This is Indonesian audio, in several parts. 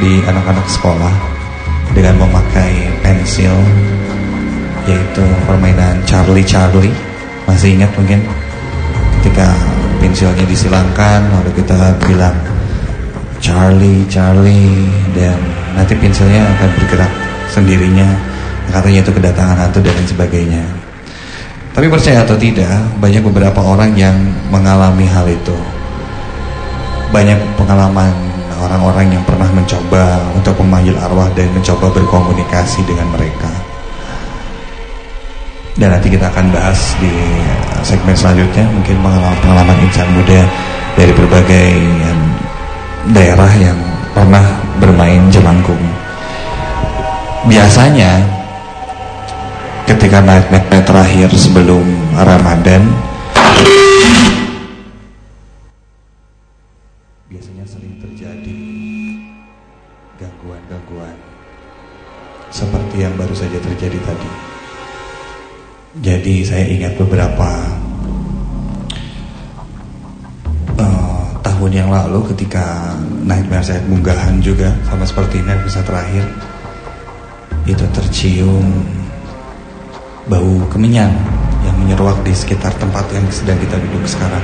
di anak-anak sekolah dengan memakai pensil, yaitu permainan Charlie. Masih ingat mungkin ketika pensilnya disilangkan lalu kita bilang Charlie, dan nanti pensilnya akan bergerak sendirinya, katanya itu kedatangan hantu dan lain sebagainya. Tapi percaya atau tidak, banyak beberapa orang yang mengalami hal itu. Banyak pengalaman orang-orang yang pernah mencoba untuk memanggil arwah dan mencoba berkomunikasi dengan mereka. Dan nanti kita akan bahas di segmen selanjutnya, mungkin pengalaman insan muda dari berbagai daerah yang pernah bermain jelangkung. Biasanya ketika nightmare terakhir sebelum Ramadan, biasanya sering terjadi gangguan-gangguan seperti yang baru saja terjadi tadi. Jadi saya ingat beberapa tahun yang lalu ketika nightmare saya munggahan juga sama seperti nightmare terakhir, itu tercium bau kemenyan yang menyeruak di sekitar tempat yang sedang kita duduk sekarang.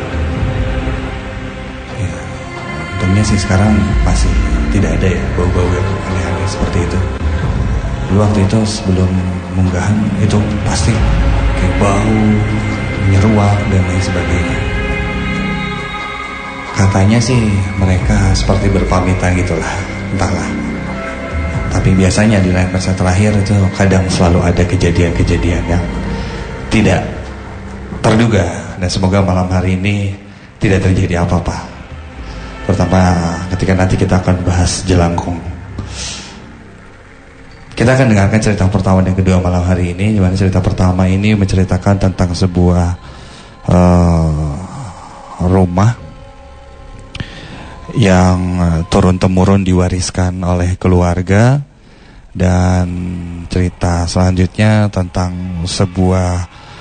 Ya, untungnya sih sekarang masih tidak ada ya bau-bau yang aneh-aneh seperti itu. Dulu waktu itu sebelum munggahan itu pasti kayak bau menyeruak dan lain sebagainya. Katanya sih mereka seperti berpamitan gitulah, entahlah. Tapi biasanya di nightmare terakhir itu kadang selalu ada kejadian-kejadian yang tidak terduga. Dan semoga malam hari ini tidak terjadi apa-apa, terutama ketika nanti kita akan bahas jelangkung. Kita akan dengarkan cerita pertama dan kedua malam hari ini. Dimana cerita pertama ini menceritakan tentang sebuah rumah yang turun-temurun diwariskan oleh keluarga. Dan cerita selanjutnya tentang sebuah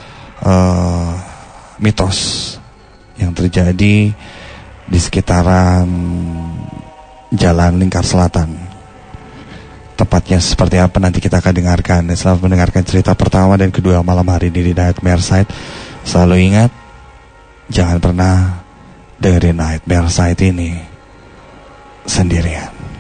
mitos yang terjadi di sekitaran Jalan Lingkar Selatan. Tepatnya seperti apa nanti kita akan dengarkan. Dan selamat mendengarkan cerita pertama dan kedua malam hari ini di Nightmare Side. Selalu ingat, jangan pernah dengerin Nightmare Side ini sendirian.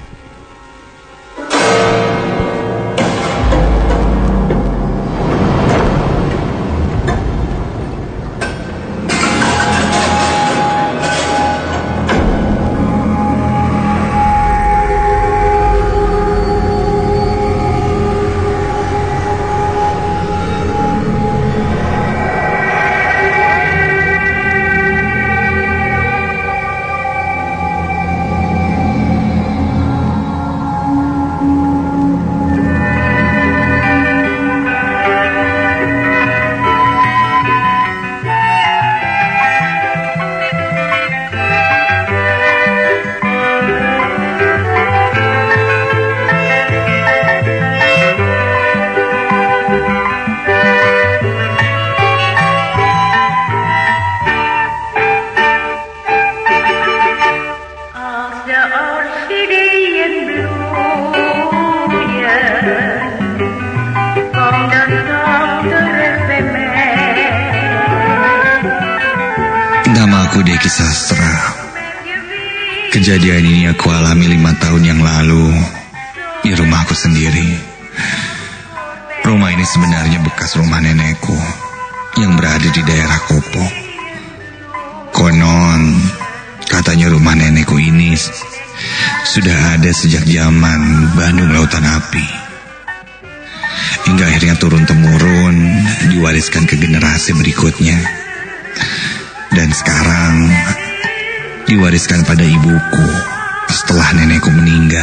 Kejadian ini aku alami 5 tahun yang lalu di rumahku sendiri. Rumah ini sebenarnya bekas rumah nenekku yang berada di daerah Kopo. Konon katanya rumah nenekku ini sudah ada sejak zaman Bandung Lautan Api, hingga akhirnya turun-temurun diwariskan ke generasi berikutnya. Dan sekarang diwariskan pada ibuku setelah nenekku meninggal.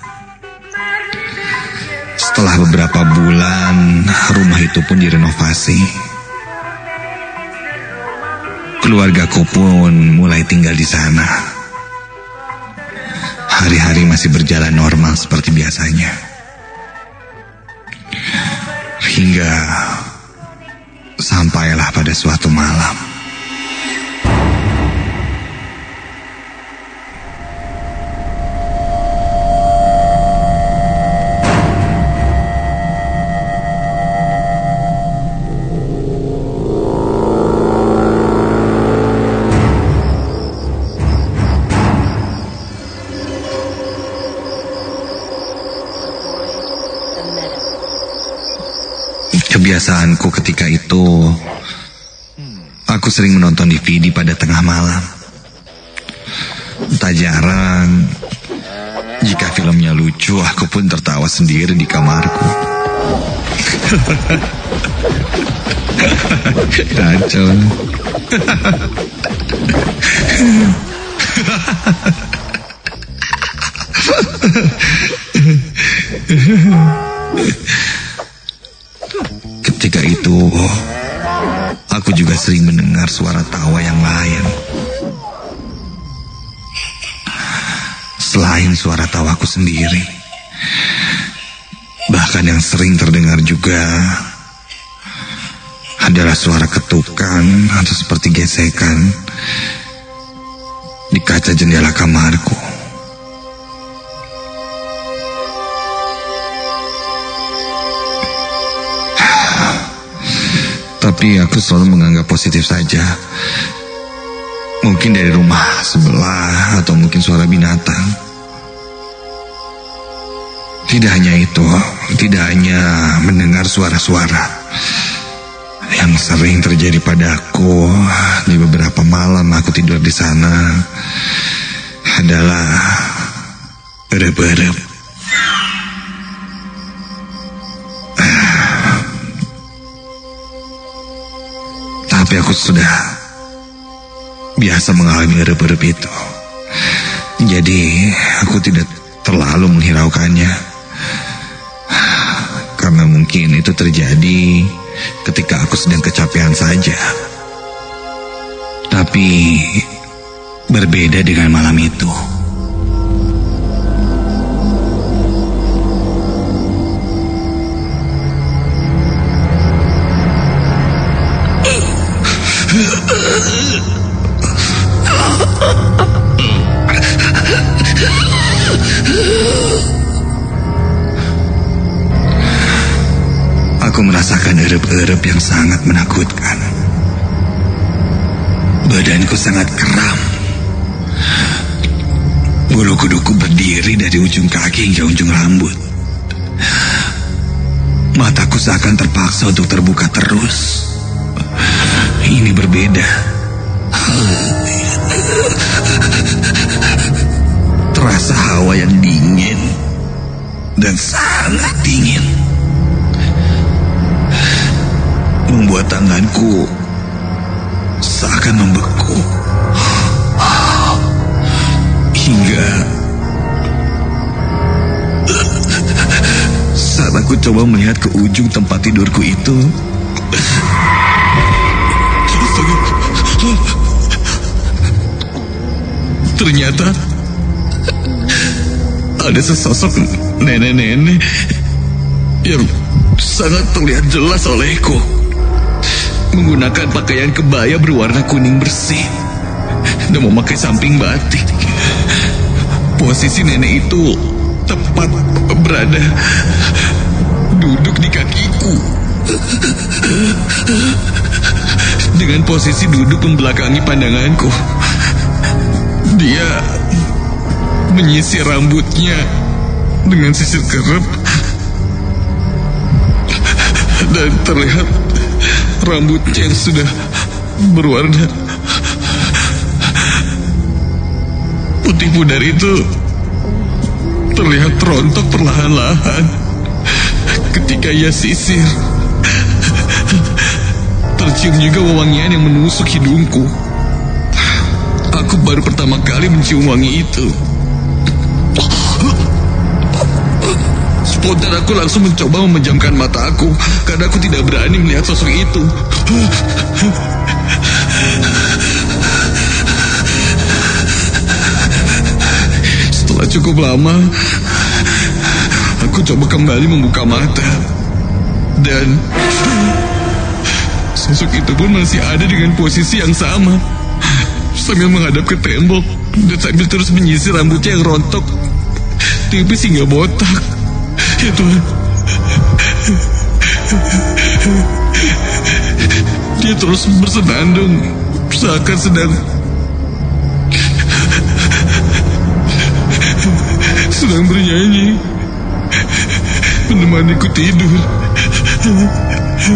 Setelah beberapa bulan, rumah itu pun direnovasi. Keluargaku pun mulai tinggal di sana. Hari-hari masih berjalan normal seperti biasanya. Hingga sampailah pada suatu malam. Kebiasaanku ketika itu, aku sering menonton DVD pada tengah malam. Tak jarang, jika filmnya lucu, aku pun tertawa sendiri di kamarku. Kacau. Ketika itu, aku juga sering mendengar suara tawa yang lain. Selain suara tawaku sendiri, bahkan yang sering terdengar juga adalah suara ketukan atau seperti gesekan di kaca jendela kamarku. Tapi aku selalu menganggap positif saja. Mungkin dari rumah sebelah atau mungkin suara binatang. Tidak hanya itu, tidak hanya mendengar suara-suara yang sering terjadi padaku di beberapa malam aku tidur di sana adalah erep-erep. Tapi aku sudah biasa mengalami erep-erep itu. Jadi aku tidak terlalu menghiraukannya. Karena mungkin itu terjadi ketika aku sedang kecapean saja. Tapi berbeda dengan malam itu. Aku merasakan erep-erep yang sangat menakutkan. Badanku sangat kram. Bulu kuduku berdiri dari ujung kaki hingga ujung rambut. Mataku seakan terpaksa untuk terbuka terus. Ini berbeda. Terasa hawa yang dingin dan sangat dingin, membuat tanganku seakan membeku. Hingga saat aku coba melihat ke ujung tempat tidurku itu, ternyata ada sesosok nenek-nenek yang sangat terlihat jelas olehku, menggunakan pakaian kebaya berwarna kuning bersih dan memakai samping batik. Posisi nenek itu tepat berada duduk di kakiku. Dengan posisi duduk membelakangi pandanganku, dia menyisir rambutnya dengan sisir kerep dan terlihat rambutnya yang sudah berwarna putih pudar itu terlihat rontok perlahan-lahan ketika ia sisir. Tercium juga wewangian yang menusuk hidungku. Aku baru pertama kali mencium wangi itu. Spontan aku langsung mencoba memejamkan mata aku karena aku tidak berani melihat sosok itu. Setelah cukup lama, aku coba kembali membuka mata. Dan sosok itu pun masih ada dengan posisi yang sama, sambil menghadap ke tembok dan sambil terus menyisir rambutnya yang rontok tipis hingga botak. Ya Tuhan, dia terus bersenandung seakan sedang bernyanyi menemaniku tidur.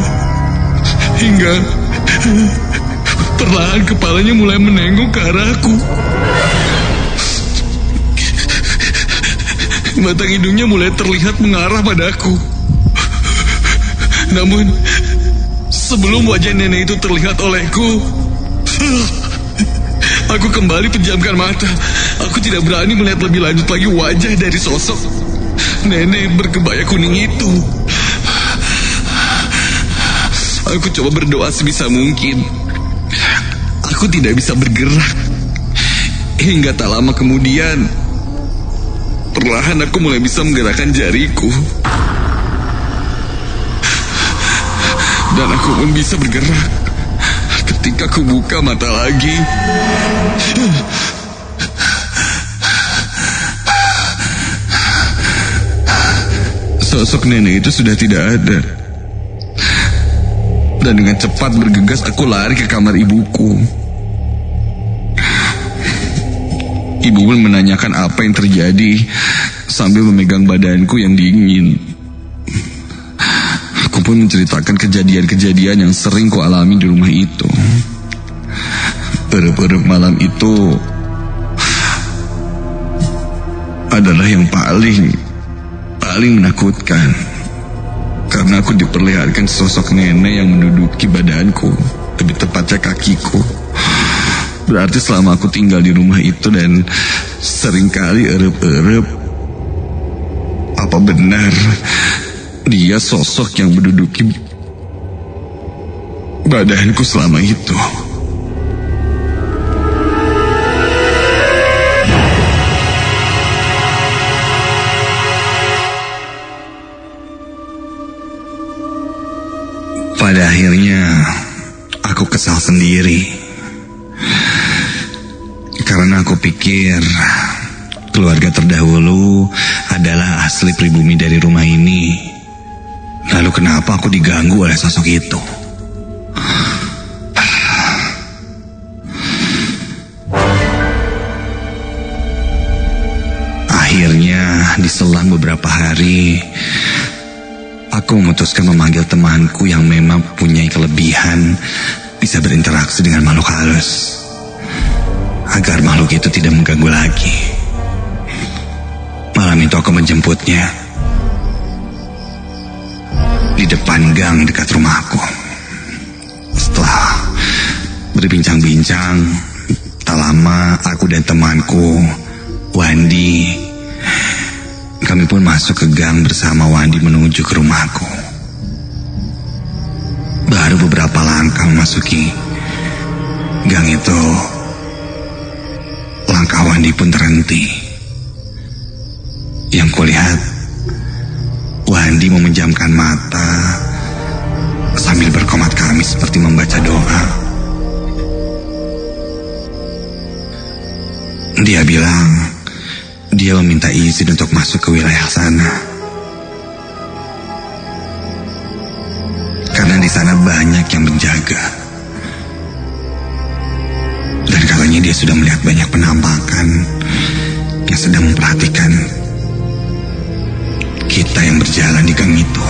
hingga perlahan kepalanya mulai menengok ke arahku. Batang hidungnya mulai terlihat mengarah padaku. Namun, sebelum wajah nenek itu terlihat olehku, aku kembali pejamkan mata. Aku tidak berani melihat lebih lanjut lagi wajah dari sosok nenek berkebaya kuning itu. Aku coba berdoa sebisa mungkin. Aku tidak bisa bergerak. Hingga tak lama kemudian, perlahan aku mulai bisa menggerakkan jariku. Dan aku pun bisa bergerak ketika aku buka mata lagi. Sosok nenek itu sudah tidak ada. Dan dengan cepat bergegas aku lari ke kamar ibuku. Ibu pun menanyakan apa yang terjadi sambil memegang badanku yang dingin. Aku pun menceritakan kejadian-kejadian yang sering kualami di rumah itu. Erep-erep malam itu adalah yang paling menakutkan. Karena aku diperlihatkan sosok nenek yang menduduki badanku, lebih tepatnya kakiku. Berarti selama aku tinggal di rumah itu dan seringkali erep-erep, apa benar dia sosok yang menduduki badanku selama itu? Pada akhirnya aku kesal sendiri. Karena aku pikir keluarga terdahulu adalah asli pribumi dari rumah ini. Lalu kenapa aku diganggu oleh sosok itu? Akhirnya diselang beberapa hari, aku memutuskan memanggil temanku yang memang punya kelebihan bisa berinteraksi dengan makhluk halus, agar makhluk itu tidak mengganggu lagi. Malam itu aku menjemputnya di depan gang dekat rumahku. Setelah berbincang-bincang, tak lama aku dan temanku Wandi, kami pun masuk ke gang bersama Wandi menuju ke rumahku. Baru beberapa langkah memasuki gang itu, langkah Wandi pun terhenti. Yang kulihat, Wandi memejamkan mata sambil berkomat kami seperti membaca doa. Dia bilang dia meminta izin untuk masuk ke wilayah sana. Karena di sana banyak yang menjaga. Dan katanya dia sudah melihat banyak penampakan yang sedang memperhatikan kita yang berjalan di gang itu.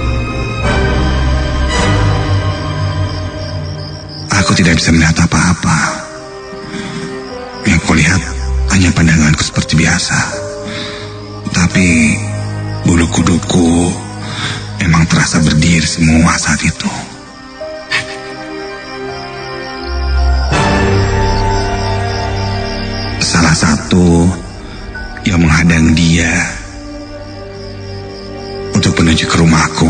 Aku tidak bisa melihat apa-apa. Yang kulihat hanya pandanganku seperti biasa. Tapi bulu kuduku memang terasa berdiri semua saat itu. Salah satu yang menghadang dia untuk menuju ke rumahku,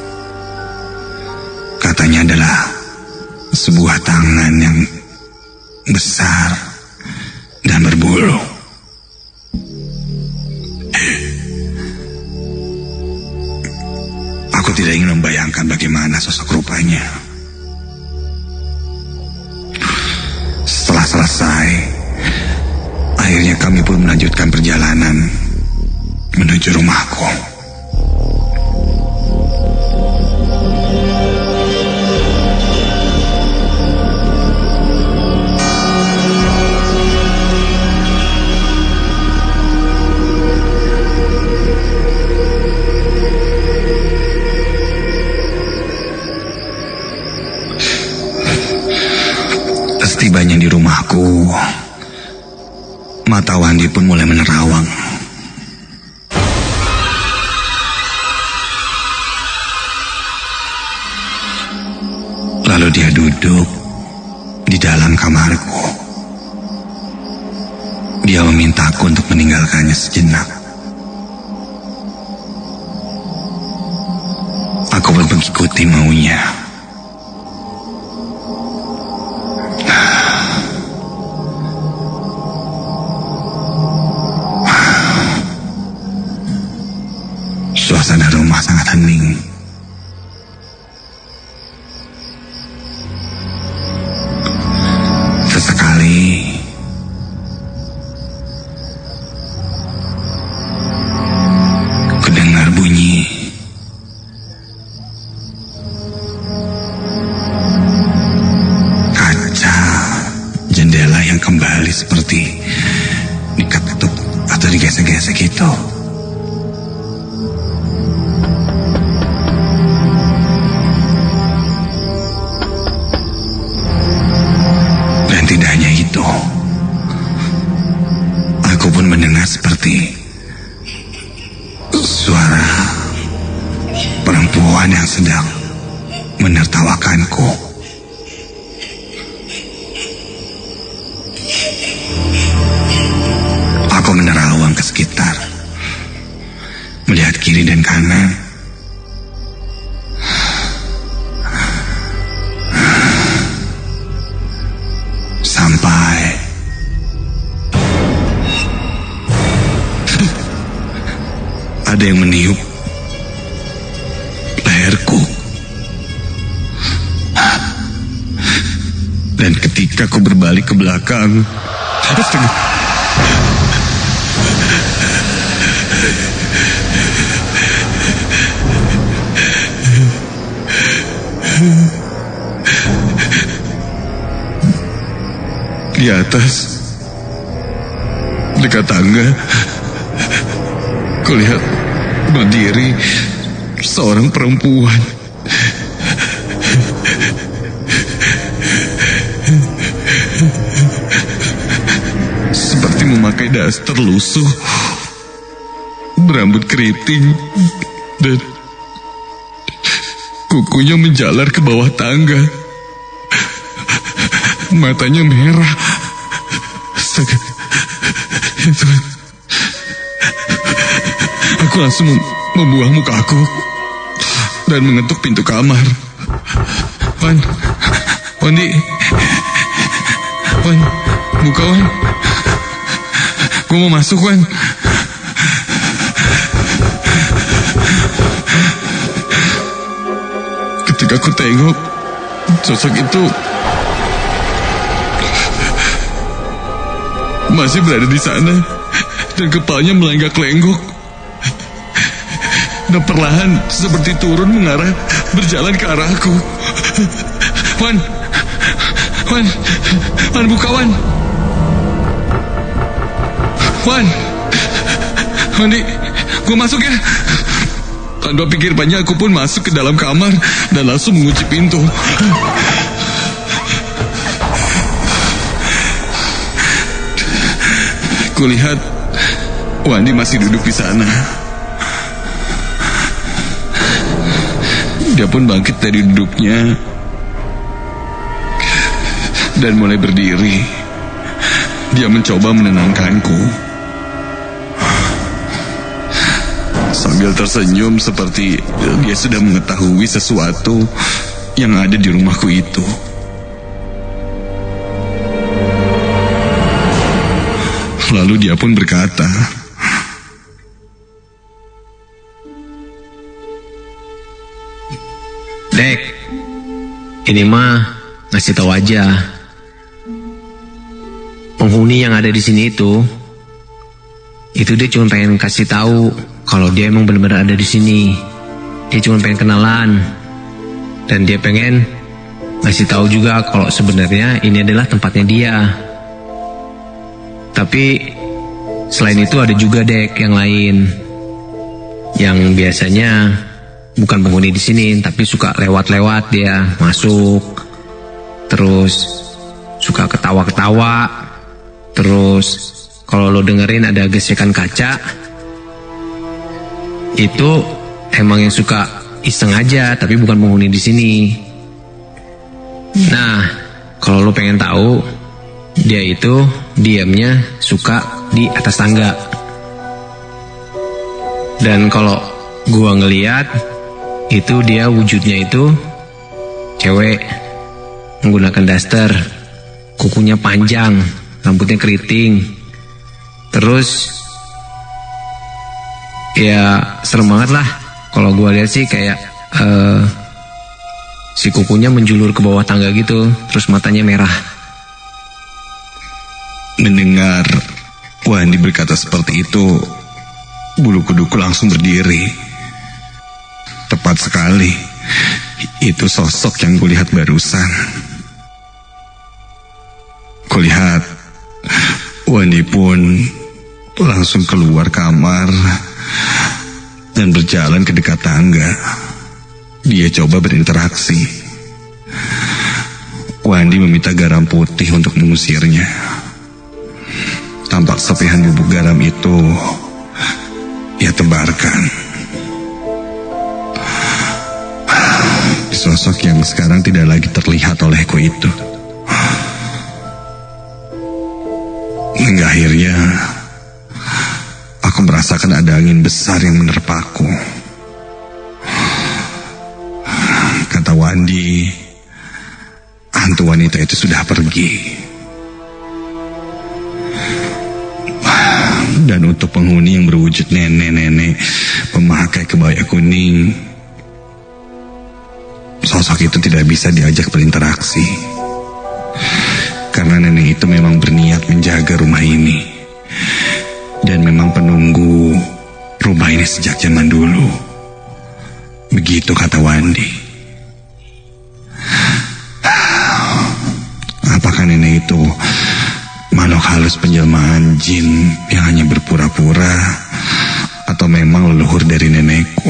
katanya adalah sebuah tangan yang besar dan berbulu. Aku tidak ingin membayangkan bagaimana sosok rupanya. Setelah selesai, akhirnya kami pun melanjutkan perjalanan menuju rumahku. Setibanya di rumahku, mata Wandi pun mulai menerawang. Lalu dia duduk di dalam kamarku. Dia memintaku untuk meninggalkannya sejenak. Aku pun mengikuti maunya. Suasana rumah sangat hening. Sesekali kudengar bunyi kaca jendela yang kembali seperti diketuk atau digesek-gesek gitu. Tidak hanya itu, aku pun mendengar seperti suara perempuan yang sedang menertawakanku. Aku menerawang ke sekitar, melihat kiri dan kanan. Sampai ada yang meniup leherku. Dan ketika aku berbalik ke belakang, di atas dekat tangga, kulihat berdiri seorang perempuan. Seperti memakai daster lusuh, berambut keriting, dan kukunya menjalar ke bawah tangga. Matanya merah. Aku langsung membuang mukaku dan mengetuk pintu kamar. Wandi, buka Wan. Gue mau masuk Wan. Ketika aku tengok sosok itu masih berada di sana dan kepalanya melenggak-lenggok dan perlahan seperti turun mengarah berjalan ke arahku. Wan, buka Wan. Wandi, gue masuk ya. Tanpa pikir panjang aku pun masuk ke dalam kamar dan langsung mengunci pintu. Kulihat Wandi masih duduk di sana. Dia pun bangkit dari duduknya dan mulai berdiri. Dia mencoba menenangkanku sambil tersenyum seperti dia sudah mengetahui sesuatu yang ada di rumahku itu. Lalu dia pun berkata, Dek, ini mah ngasih tahu aja. Penghuni yang ada di sini itu dia cuma pengen kasih tahu kalau dia emang benar-benar ada di sini. Dia cuma pengen kenalan dan dia pengen ngasih tahu juga kalau sebenarnya ini adalah tempatnya dia. Tapi selain itu ada juga Dek yang lain yang biasanya bukan penghuni di sini tapi suka lewat-lewat dia masuk, terus suka ketawa-ketawa. Terus kalau lo dengerin ada gesekan kaca, itu emang yang suka iseng aja, tapi bukan penghuni di sini. Nah, kalau lo pengen tahu, dia itu diamnya suka di atas tangga. Dan kalau gua ngeliat, itu dia wujudnya itu cewek, menggunakan daster, kukunya panjang, rambutnya keriting. Terus ya serem banget lah. Kalau gua lihat sih kayak si kukunya menjulur ke bawah tangga gitu, terus matanya merah. Mendengar Wandi berkata seperti itu, bulu kuduku langsung berdiri. Tepat sekali, itu sosok yang kulihat barusan. Kulihat Wandi pun langsung keluar kamar dan berjalan ke dekat tangga. Dia coba berinteraksi. Wandi meminta garam putih untuk mengusirnya. Tampak serpihan bubuk garam itu ia tebarkan. Sosok yang sekarang tidak lagi terlihat olehku itu. Hingga akhirnya aku merasakan ada angin besar yang menerpaku. Kata Wandi, hantu wanita itu sudah pergi. Dan untuk penghuni yang berwujud nenek-nenek memakai kebaya kuning, sosok itu tidak bisa diajak berinteraksi. Karena nenek itu memang berniat menjaga rumah ini. Dan memang penunggu rumah ini sejak zaman dulu. Begitu kata Wandi. Apakah nenek itu makhluk halus penjelmaan jin yang hanya berpura-pura, atau memang leluhur dari nenekku?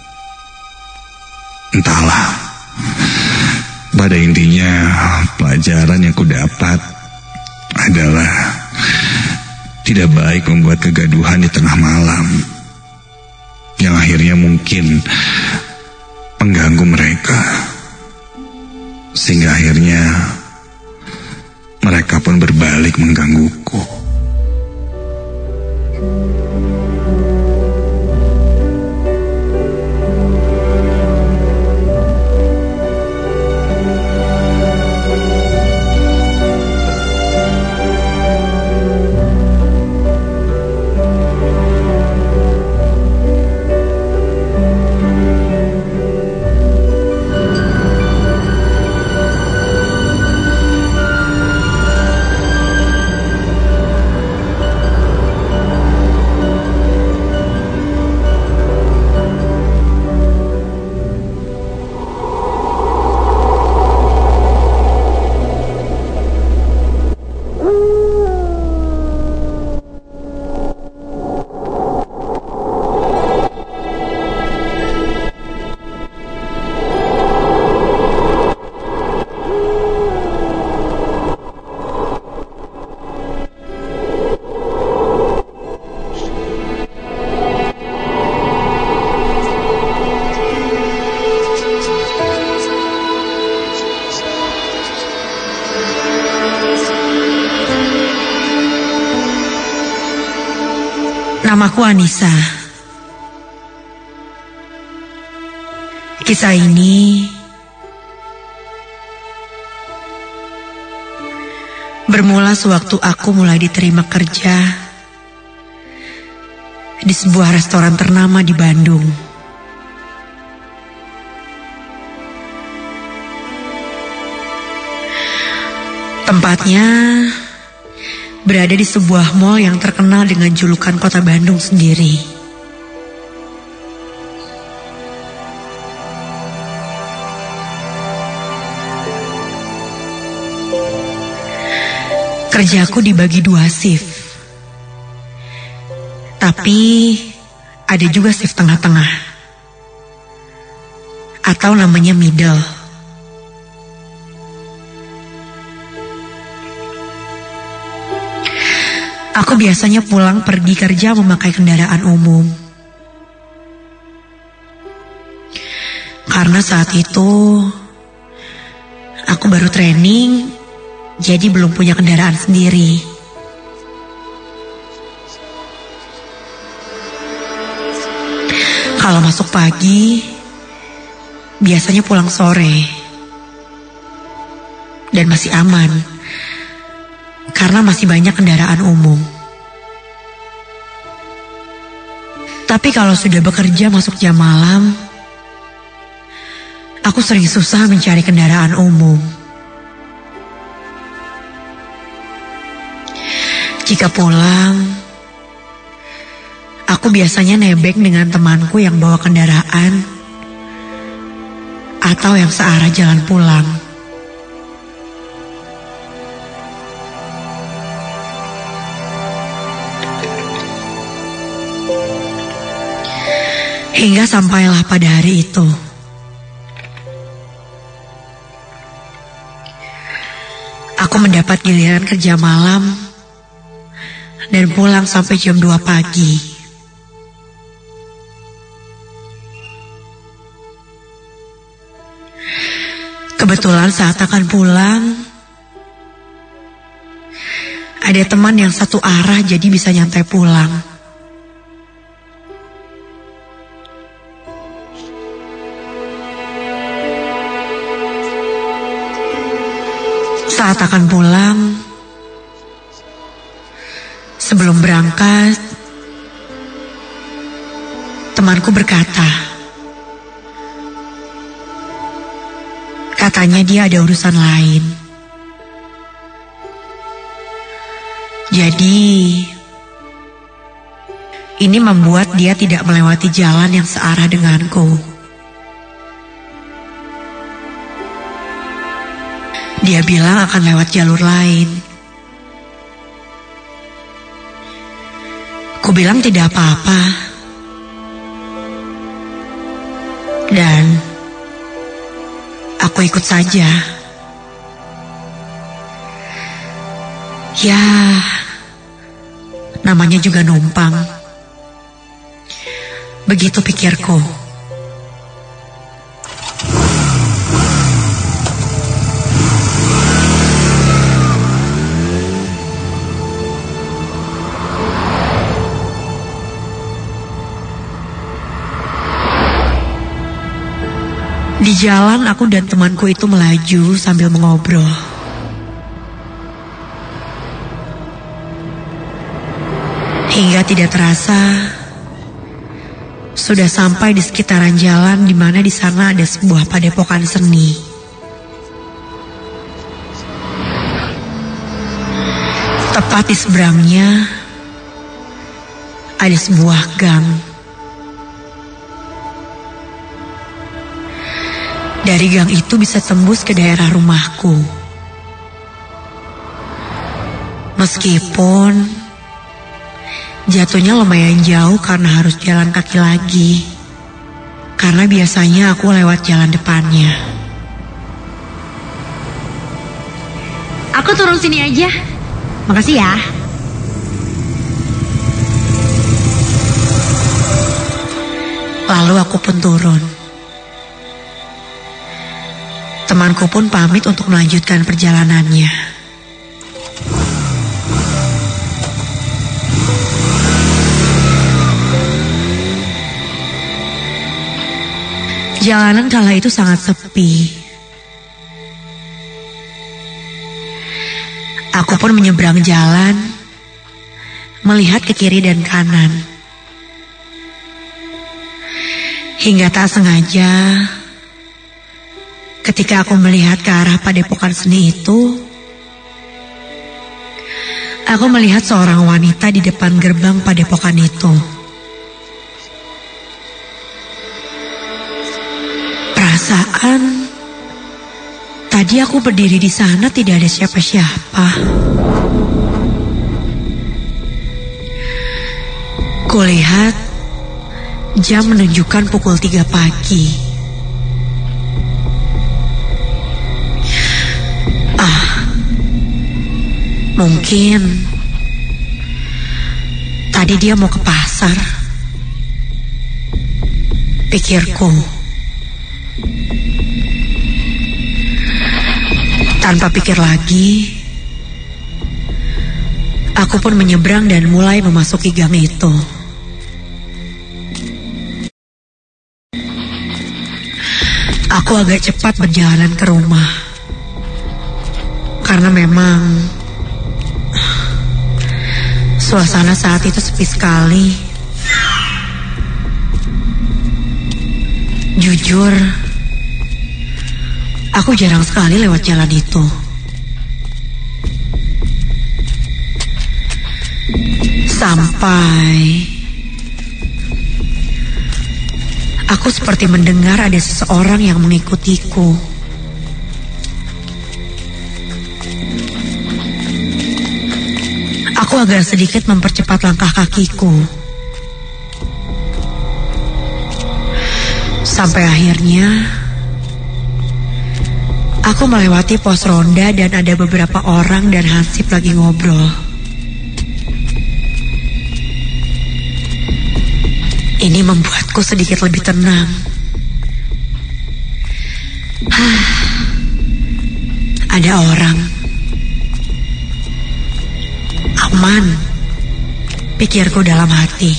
Entahlah. Pada intinya, pelajaran yang kudapat adalah tidak baik membuat kegaduhan di tengah malam, yang akhirnya mungkin mengganggu mereka, sehingga akhirnya mereka pun berbalik menggangguku. Namaku Anissa. Kisah ini bermula sewaktu aku mulai diterima kerja di sebuah restoran ternama di Bandung. Tempatnya berada di sebuah mall yang terkenal dengan julukan kota Bandung sendiri. Kerjaku dibagi 2 shift. Tapi ada juga shift tengah-tengah. Atau namanya middle. Aku biasanya pulang pergi kerja memakai kendaraan umum. Karena saat itu aku baru training, jadi belum punya kendaraan sendiri. Kalau masuk pagi, biasanya pulang sore. Dan masih aman, karena masih banyak kendaraan umum. Tapi kalau sudah bekerja masuk jam malam, aku sering susah mencari kendaraan umum. Jika pulang, aku biasanya nebeng dengan temanku yang bawa kendaraan atau yang searah jalan pulang. Hingga sampailah pada hari itu. Aku mendapat giliran kerja malam dan pulang sampai jam 2 pagi. Kebetulan saat akan pulang, ada teman yang satu arah jadi bisa nyantai pulang. Saat akan pulang, sebelum berangkat, temanku berkata, katanya dia ada urusan lain. Jadi, ini membuat dia tidak melewati jalan yang searah denganku. Dia bilang akan lewat jalur lain. Ku bilang tidak apa-apa. Dan aku ikut saja. Ya, namanya juga numpang. Begitu pikirku. Di jalan aku dan temanku itu melaju sambil mengobrol. Hingga tidak terasa sudah sampai di sekitaran jalan di mana di sana ada sebuah padepokan seni. Tepat di seberangnya ada sebuah gang. Dari gang itu bisa tembus ke daerah rumahku. Meskipun jatuhnya lumayan jauh karena harus jalan kaki lagi. Karena biasanya aku lewat jalan depannya. Aku turun sini aja. Makasih ya. Lalu aku pun turun. Temanku pun pamit untuk melanjutkan perjalanannya. Jalanan kala itu sangat sepi. Aku pun menyeberang jalan, melihat ke kiri dan kanan. Hingga tak sengaja, ketika aku melihat ke arah padepokan seni itu, aku melihat seorang wanita di depan gerbang padepokan itu. Perasaan tadi aku berdiri di sana tidak ada siapa-siapa. Kulihat jam menunjukkan pukul 3 pagi. Mungkin Tadi dia mau ke pasar, pikirku. Tanpa pikir lagi, aku pun menyeberang dan mulai memasuki gang itu. Aku agak cepat berjalan ke rumah, karena memang suasana saat itu sepi sekali. Jujur, aku jarang sekali lewat jalan itu. Sampai aku seperti mendengar ada seseorang yang mengikutiku. Aku agak sedikit mempercepat langkah kakiku. Sampai akhirnya aku melewati pos ronda dan ada beberapa orang dan Hansip lagi ngobrol. Ini membuatku sedikit lebih tenang. Ada orang. Aman, pikirku dalam hati.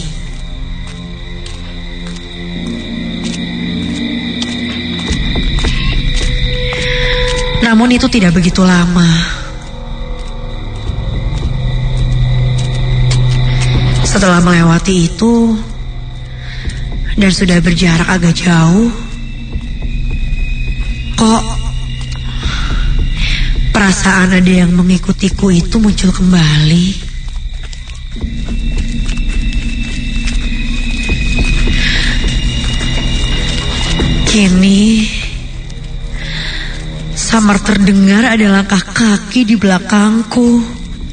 Namun itu tidak begitu lama. Setelah melewati itu dan sudah berjarak agak jauh, kok perasaan ada yang mengikutiku itu muncul kembali. Kini samar terdengar ada langkah kaki di belakangku.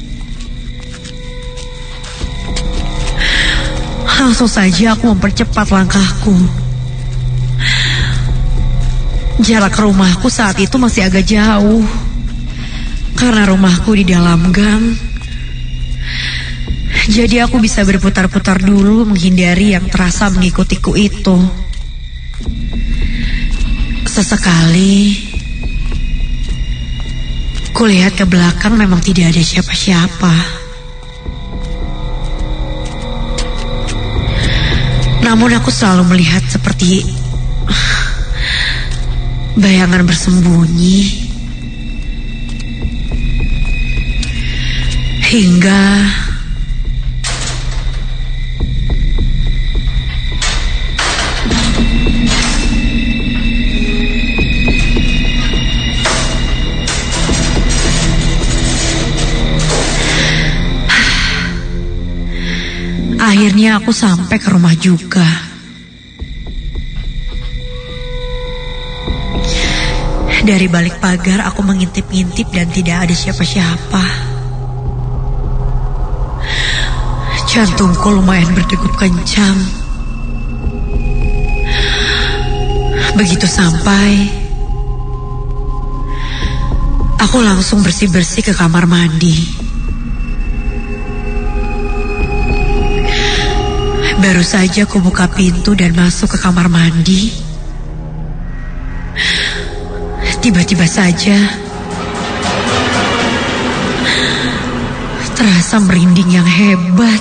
Langsung saja aku mempercepat langkahku. Jarak rumahku saat itu masih agak jauh, karena rumahku di dalam gang. Jadi aku bisa berputar-putar dulu menghindari yang terasa mengikutiku itu. Sesekali kulihat ke belakang, memang tidak ada siapa-siapa. Namun aku selalu melihat seperti bayangan bersembunyi. Hingga akhirnya aku sampai ke rumah juga. Dari balik pagar aku mengintip-ngintip dan tidak ada siapa-siapa. Jantungku lumayan berdegup kencang. Begitu sampai, aku langsung bersih-bersih ke kamar mandi. Baru saja aku buka pintu dan masuk ke kamar mandi, tiba-tiba saja terasa merinding yang hebat.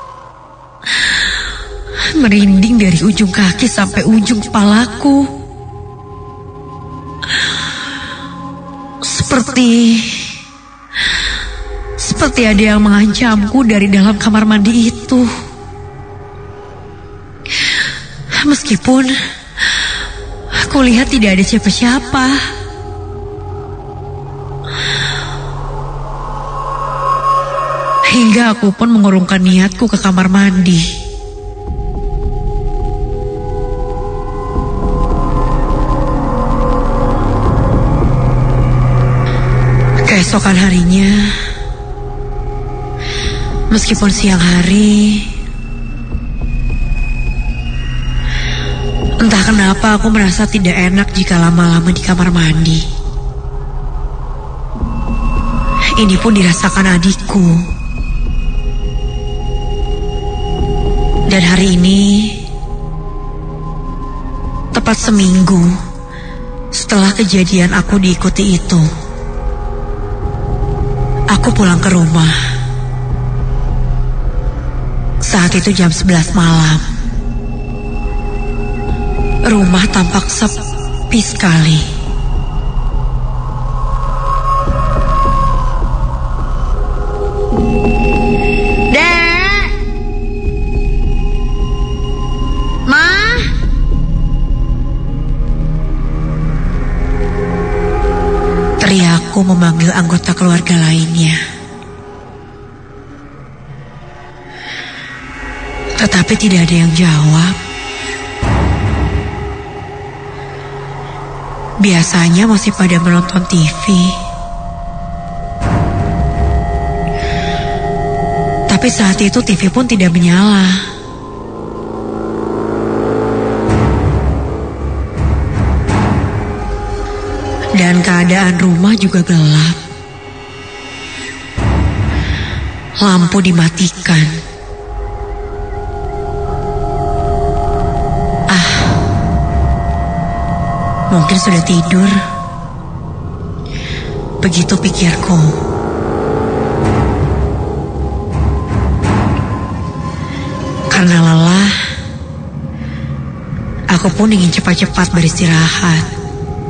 Merinding dari ujung kaki sampai ujung kepalaku. Seperti ada yang mengancamku dari dalam kamar mandi itu. Meskipun aku lihat tidak ada siapa-siapa. Hingga aku pun mengurungkan niatku ke kamar mandi. Keesokan harinya, meskipun siang hari, entah kenapa aku merasa tidak enak jika lama-lama di kamar mandi. Ini pun dirasakan adikku. Dan hari ini, tepat seminggu setelah kejadian aku diikuti itu, aku pulang ke rumah. Saat itu jam 11 malam. Rumah tampak sepi sekali. Dek! Ma! Teriakku memanggil anggota keluarga lainnya. Tetapi tidak ada yang jawab. Biasanya masih pada menonton TV. Tapi saat itu TV pun tidak menyala. Dan keadaan rumah juga gelap. Lampu dimatikan. Mungkin sudah tidur. Begitu pikirku. Karena lelah, aku pun ingin cepat-cepat beristirahat.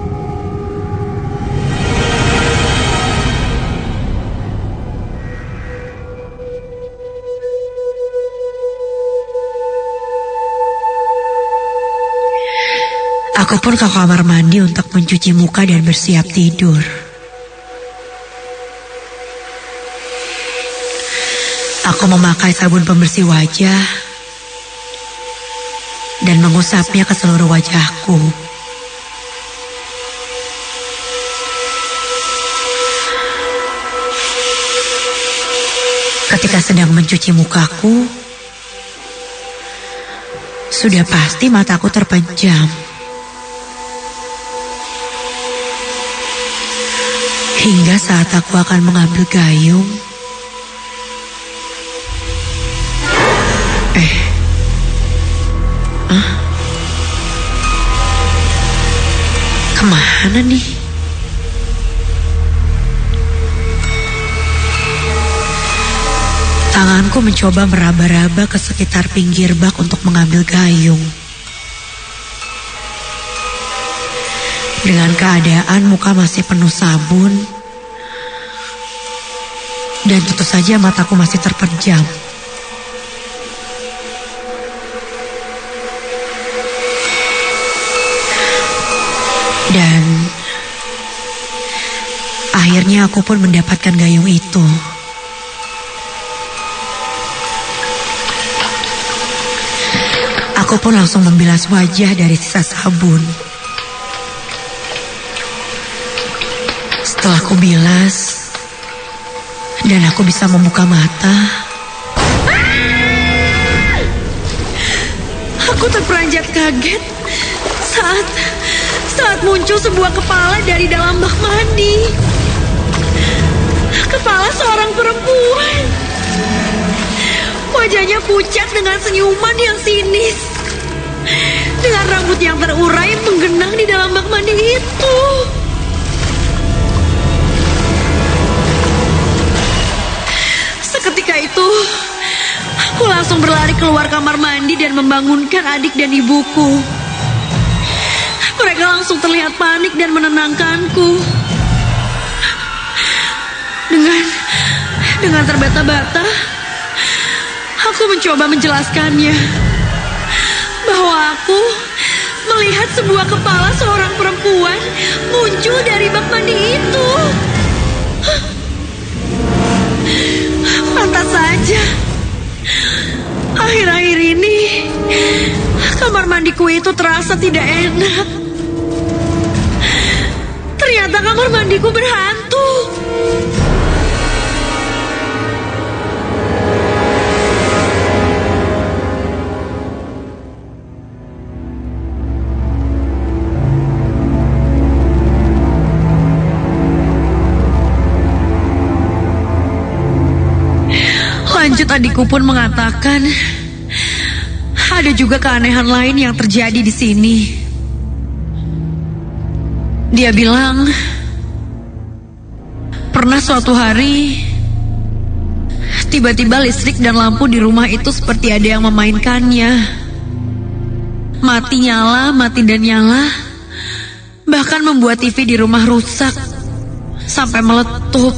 Aku pun ke kamar mandi untuk mencuci muka dan bersiap tidur. Aku memakai sabun pembersih wajah dan mengusapnya ke seluruh wajahku. Ketika sedang mencuci mukaku, sudah pasti mataku terpejam. Hingga saat aku akan mengambil gayung, kemana nih? Tanganku mencoba meraba-raba ke sekitar pinggir bak untuk mengambil gayung. Dengan keadaan muka masih penuh sabun, dan tentu saja mataku masih terpejam. Dan akhirnya aku pun mendapatkan gayung itu. Aku pun langsung membilas wajah dari sisa sabun. Setelah aku bilas dan aku bisa membuka mata, aku terperanjat kaget saat muncul sebuah kepala dari dalam bak mandi. Kepala seorang perempuan. Wajahnya pucat dengan senyuman yang sinis. Dengan rambut yang terurai menggenang di dalam bak mandi itu. Seketika itu, aku langsung berlari keluar kamar mandi dan membangunkan adik dan ibuku. Mereka langsung terlihat panik dan menenangkanku. Dengan terbata-bata, aku mencoba menjelaskannya bahwa aku melihat sebuah kepala seorang perempuan muncul dari bak mandi itu. Pantas saja, akhir-akhir ini kamar mandiku itu terasa tidak enak. Ternyata kamar mandiku berhantu. Lanjut adikku pun mengatakan Ada juga keanehan lain yang terjadi di sini. Dia bilang, pernah suatu hari, tiba-tiba listrik dan lampu di rumah itu seperti ada yang memainkannya. Mati nyala, mati dan nyala. Bahkan membuat TV di rumah rusak sampai meletup.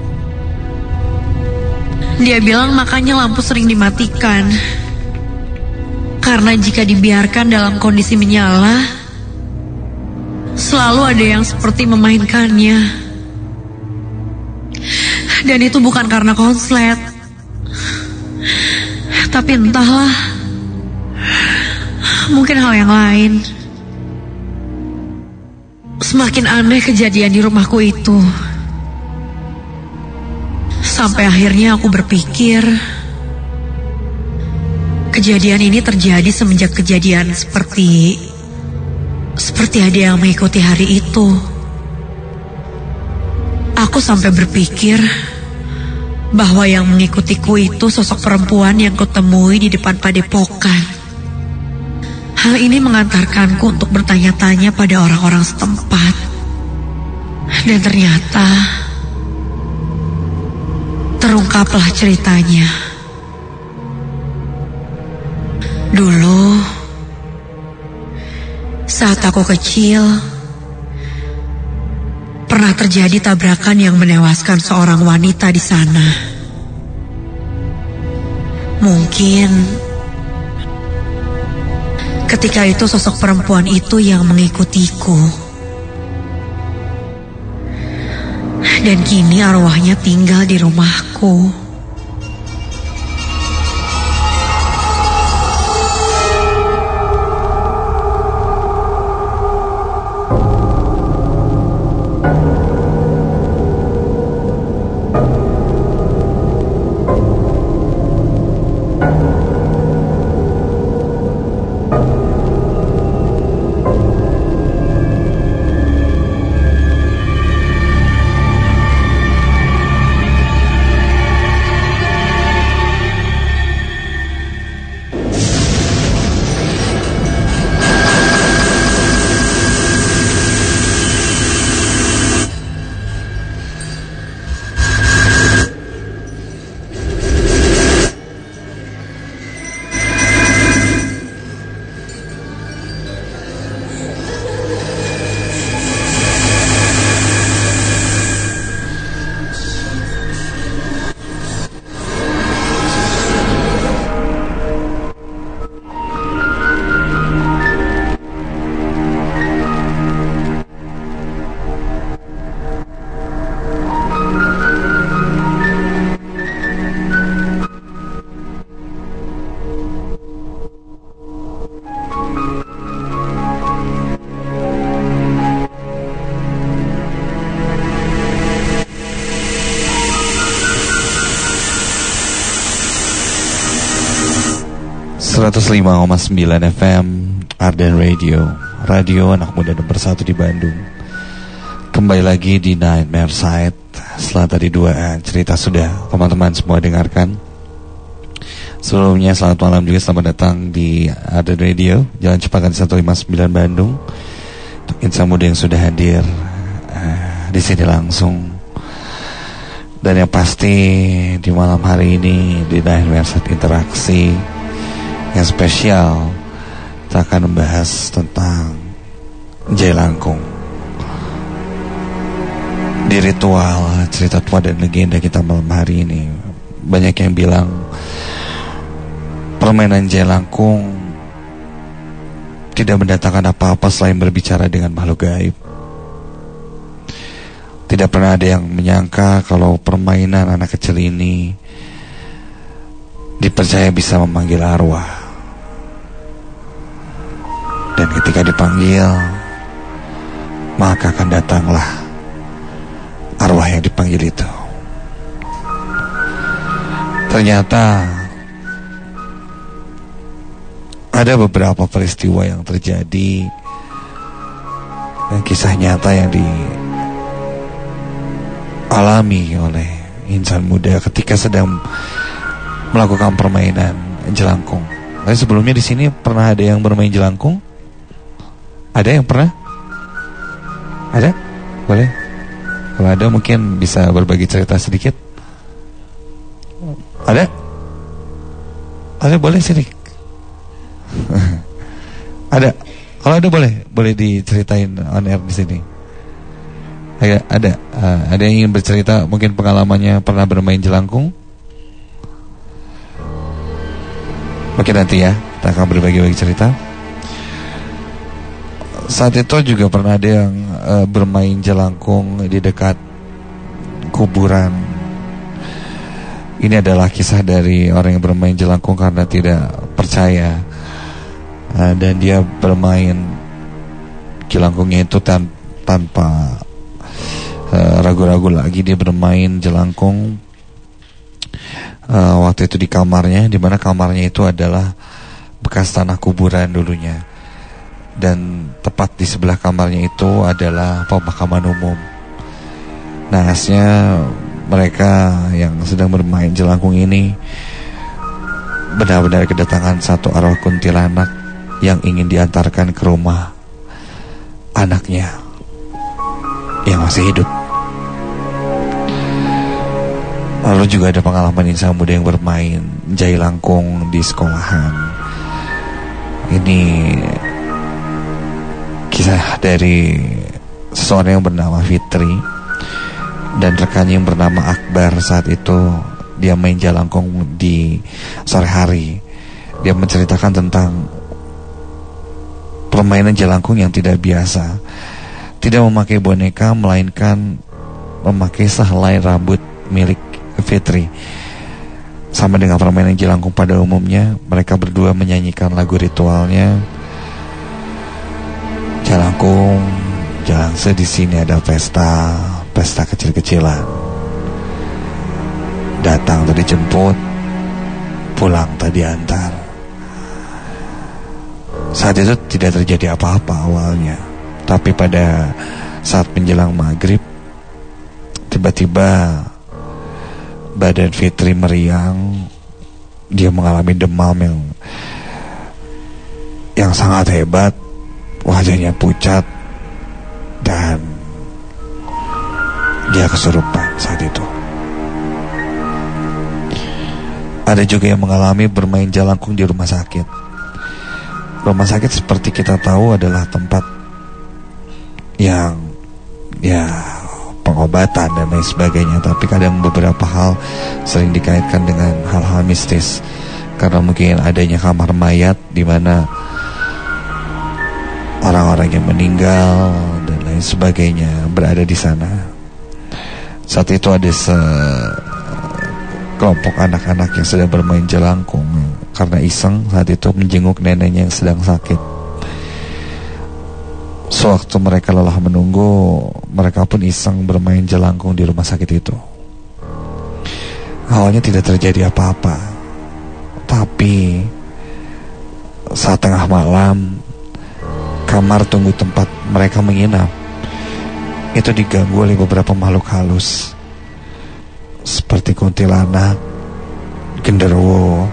Dia bilang makanya lampu sering dimatikan. Karena jika dibiarkan dalam kondisi menyala, selalu ada yang seperti memainkannya. Dan itu bukan karena konslet. Tapi entahlah, mungkin hal yang lain. Semakin aneh kejadian di rumahku itu. Sampai akhirnya aku berpikir, kejadian ini terjadi semenjak kejadian seperti ada yang mengikuti hari itu. Aku sampai berpikir bahwa yang mengikutiku itu sosok perempuan yang kutemui di depan padepokan. Hal ini mengantarkanku untuk bertanya-tanya pada orang-orang setempat. Dan ternyata terungkaplah ceritanya. Dulu, saat aku kecil, pernah terjadi tabrakan yang menewaskan seorang wanita di sana. Mungkin ketika itu sosok perempuan itu yang mengikutiku. Dan kini arwahnya tinggal di rumahku. .9 FM Arden Radio, radio anak muda nomor 1 di Bandung. Kembali lagi di Nightmare Side. Setelah tadi 2 cerita sudah teman-teman semua dengarkan. Sebelumnya selamat malam juga, selamat datang di Arden Radio, Jalan Cepaka 159 Bandung. Untuk insan muda yang sudah hadir di sini langsung. Dan yang pasti di malam hari ini di Nightmare Side interaksi yang spesial, kita akan membahas tentang Jailangkung. Di ritual cerita tua dan legenda kita malam hari ini, banyak yang bilang permainan Jailangkung tidak mendatangkan apa-apa selain berbicara dengan makhluk gaib. Tidak pernah ada yang menyangka kalau permainan anak kecil ini dipercaya bisa memanggil arwah. Dan ketika dipanggil, maka akan datanglah arwah yang dipanggil itu. Ternyata ada beberapa peristiwa yang terjadi dan kisah nyata yang dialami oleh insan muda ketika sedang melakukan permainan jelangkung. Tapi sebelumnya di sini pernah ada yang bermain jelangkung? Ada yang pernah? Ada? Boleh? Kalau ada mungkin bisa berbagi cerita sedikit. Ada? Ada, boleh sini. Ada. Kalau ada boleh diceritain on air di sini. Ada yang ingin bercerita mungkin pengalamannya pernah bermain jelangkung? Mungkin nanti ya kita akan berbagi cerita. Saat itu juga pernah ada yang bermain jelangkung di dekat kuburan. Ini adalah kisah dari orang yang bermain jelangkung karena tidak percaya, dan dia bermain jelangkungnya itu tanpa ragu-ragu lagi. Dia bermain jelangkung waktu itu di kamarnya, di mana kamarnya itu adalah bekas tanah kuburan dulunya, dan tepat di sebelah kamarnya itu adalah pemakaman umum. Nahasnya mereka yang sedang bermain jelangkung ini benar-benar kedatangan satu arwah kuntilanak yang ingin diantarkan ke rumah anaknya yang masih hidup. Lalu juga ada pengalaman insan muda yang bermain jailangkung di sekolahan. Ini kisah dari seseorang yang bernama Fitri dan rekannya yang bernama Akbar. Saat itu dia main jalangkung di sore hari. Dia menceritakan tentang permainan jalangkung yang tidak biasa. Tidak memakai boneka, melainkan memakai sehelai rambut milik Fitri. Sama dengan permainan jelangkung pada umumnya, mereka berdua menyanyikan lagu ritualnya. Jelangkung, jalangse, di sini ada pesta kecil-kecilan. Datang tadi jemput, pulang tadi antar. Saat itu tidak terjadi apa-apa awalnya, tapi pada saat menjelang maghrib, tiba-tiba badan Fitri meriang. Dia mengalami demam yang sangat hebat. Wajahnya pucat dan dia kesurupan saat itu. Ada juga yang mengalami bermain jalangkung di rumah sakit. Rumah sakit seperti kita tahu adalah tempat yang pengobatan dan lain sebagainya. Tapi kadang beberapa hal sering dikaitkan dengan hal-hal mistis, karena mungkin adanya kamar mayat di mana orang-orang yang meninggal dan lain sebagainya berada di sana. Saat itu ada kelompok anak-anak yang sedang bermain jelangkung karena iseng saat itu menjenguk neneknya yang sedang sakit. Sewaktu mereka lelah menunggu, mereka pun iseng bermain jelangkung di rumah sakit itu. Awalnya tidak terjadi apa-apa, tapi saat tengah malam, kamar tunggu tempat mereka menginap itu diganggu oleh beberapa makhluk halus seperti kuntilanak, genderuwo,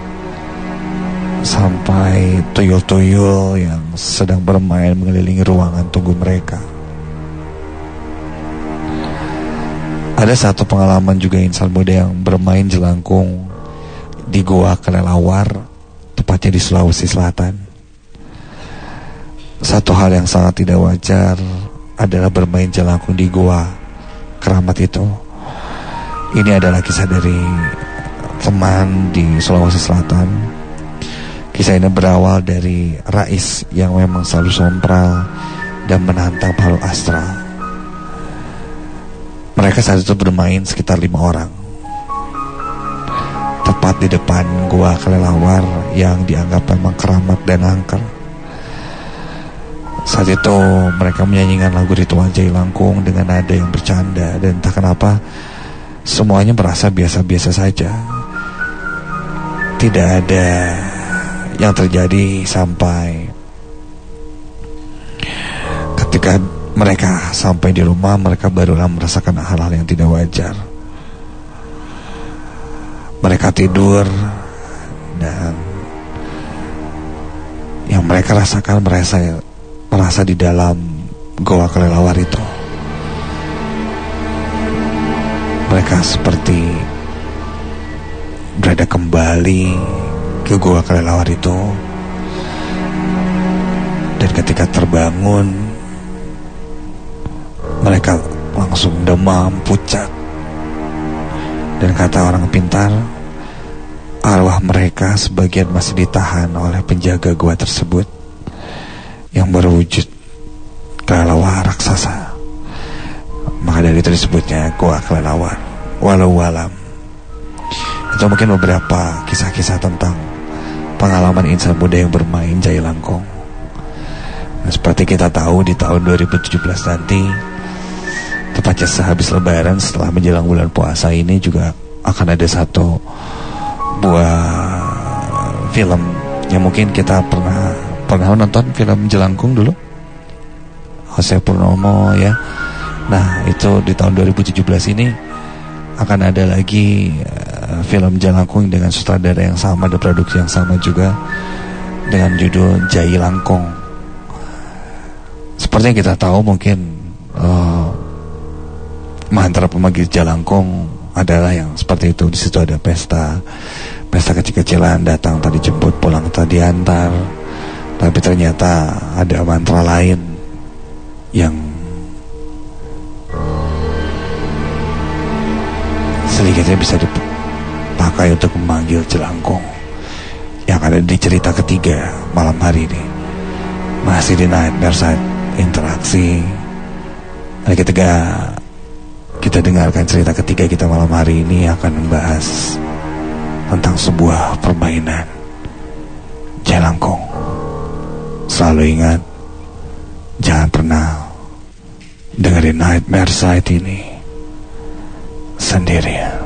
sampai tuyul-tuyul yang sedang bermain mengelilingi ruangan tunggu mereka. Ada satu pengalaman juga insan muda yang bermain jelangkung di Goa Kelelawar, tepatnya di Sulawesi Selatan. Satu hal yang sangat tidak wajar adalah bermain jelangkung di Goa Keramat itu. Ini adalah kisah dari teman di Sulawesi Selatan. Kisah ini berawal dari Rais yang memang selalu sompral dan menantang makhluk astral. Mereka saat itu bermain sekitar 5 orang, tepat di depan Goa Kelelawar yang dianggap memang keramat dan angker. Saat itu mereka menyanyikan lagu ritual jailangkung dengan nada yang bercanda, dan entah kenapa semuanya merasa biasa-biasa saja. Tidak ada yang terjadi sampai ketika mereka sampai di rumah, mereka barulah merasakan hal-hal yang tidak wajar. Mereka tidur dan yang mereka rasakan merasa di dalam goa kelelawar itu. Mereka seperti berada kembali ke goa kelelawar itu. Dan ketika terbangun, mereka langsung demam, pucat. Dan kata orang pintar, arwah mereka sebagian masih ditahan oleh penjaga gua tersebut yang berwujud kelelawar raksasa. Maka dari itu disebutnya goa kelelawar. Walau alam. Itu mungkin beberapa kisah-kisah tentang pengalaman insan muda yang bermain jailangkung. Nah, seperti kita tahu di tahun 2017 nanti, tepatnya sehabis lebaran setelah menjelang bulan puasa ini, juga akan ada satu buah film yang mungkin kita pernah nonton, film Jelangkung dulu, Jose Purnomo ya. Nah itu di tahun 2017 ini akan ada lagi film Jelangkung dengan sutradara yang sama dan produksi yang sama juga, dengan judul Jailangkung. Seperti yang kita tahu mungkin mantra pemanggil Jalangkung adalah yang seperti itu. Di situ ada pesta kecil-kecilan, datang tadi jemput, pulang tadi antar. Tapi ternyata ada mantra lain yang sedikitnya bisa dipakai untuk memanggil Jelangkung, yang ada di cerita ketiga malam hari ini. Masih di Nightmare Side Interaksi. Hari ketiga kita dengarkan cerita ketiga kita malam hari ini akan membahas tentang sebuah permainan Jelangkung. Selalu ingat, jangan pernah dengerin Nightmare Side ini sendirian.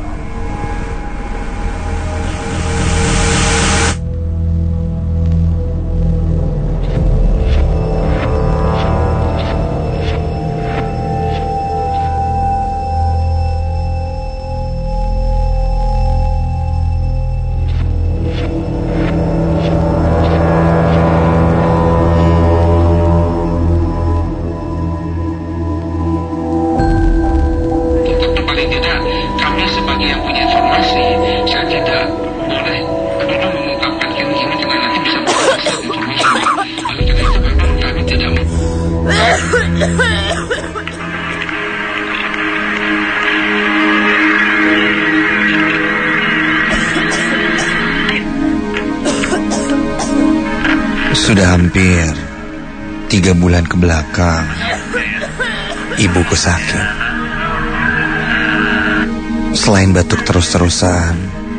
Sudah hampir 3 bulan ke belakang, ibuku sakit. Selain batuk terus-terusan,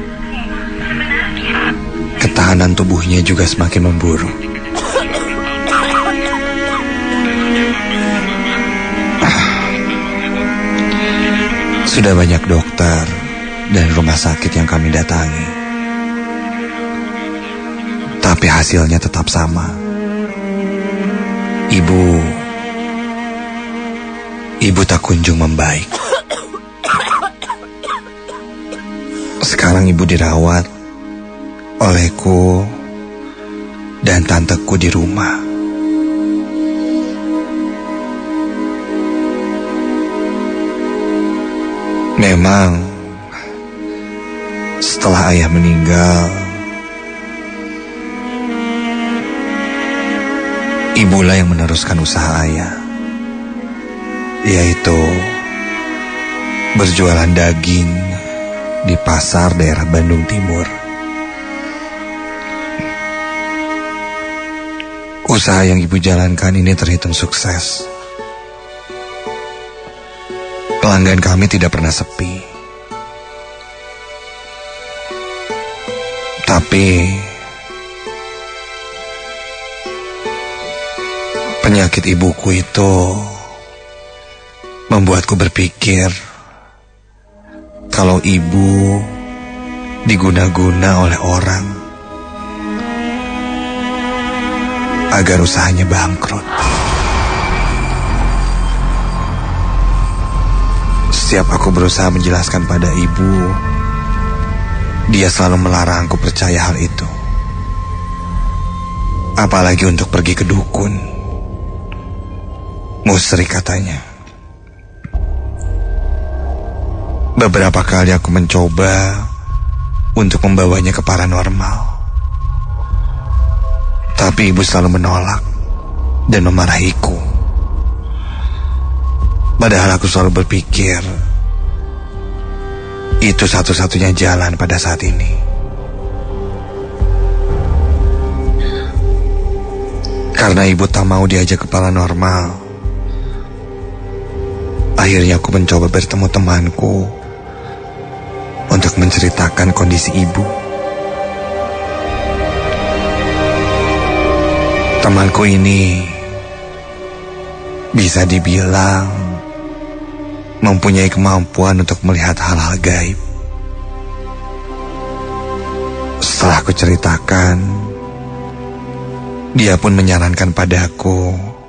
ketahanan tubuhnya juga semakin memburuk. Sudah banyak dokter dan rumah sakit yang kami datangi, tapi hasilnya tetap sama. Ibu tak kunjung membaik. Sekarang ibu dirawat olehku dan tanteku di rumah. Memang setelah ayah meninggal, ibulah yang meneruskan usaha ayah, yaitu berjualan daging di pasar daerah Bandung Timur. Usaha yang ibu jalankan ini terhitung sukses. Pelanggan kami tidak pernah sepi. Tapi penyakit ibuku itu membuatku berpikir kalau ibu diguna-guna oleh orang agar usahanya bangkrut. Setiap aku berusaha menjelaskan pada ibu, dia selalu melarangku percaya hal itu. Apalagi untuk pergi ke dukun. Musrik katanya. Beberapa kali aku mencoba untuk membawanya ke paranormal. Tapi ibu selalu menolak dan memarahiku. Padahal aku selalu berpikir itu satu-satunya jalan pada saat ini. Karena ibu tak mau diajak ke paranormal, akhirnya aku mencoba bertemu temanku untuk menceritakan kondisi ibu. Temanku ini bisa dibilang mempunyai kemampuan untuk melihat hal-hal gaib. Setelah aku ceritakan, dia pun menyarankan padaku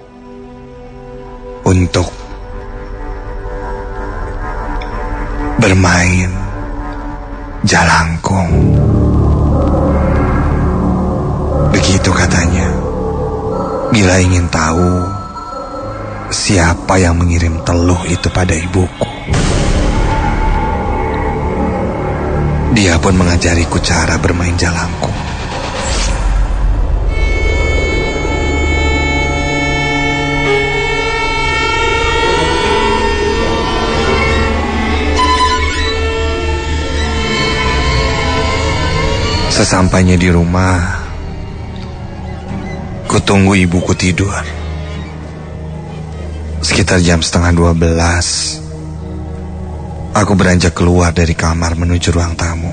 untuk bermain jalangkung. Begitu katanya, bila ingin tahu siapa yang mengirim teluh itu pada ibuku. Dia pun mengajariku cara bermain jalangkung. Sesampainya di rumah, kutunggu ibuku tidur. Sekitar jam 11:30, aku beranjak keluar dari kamar menuju ruang tamu.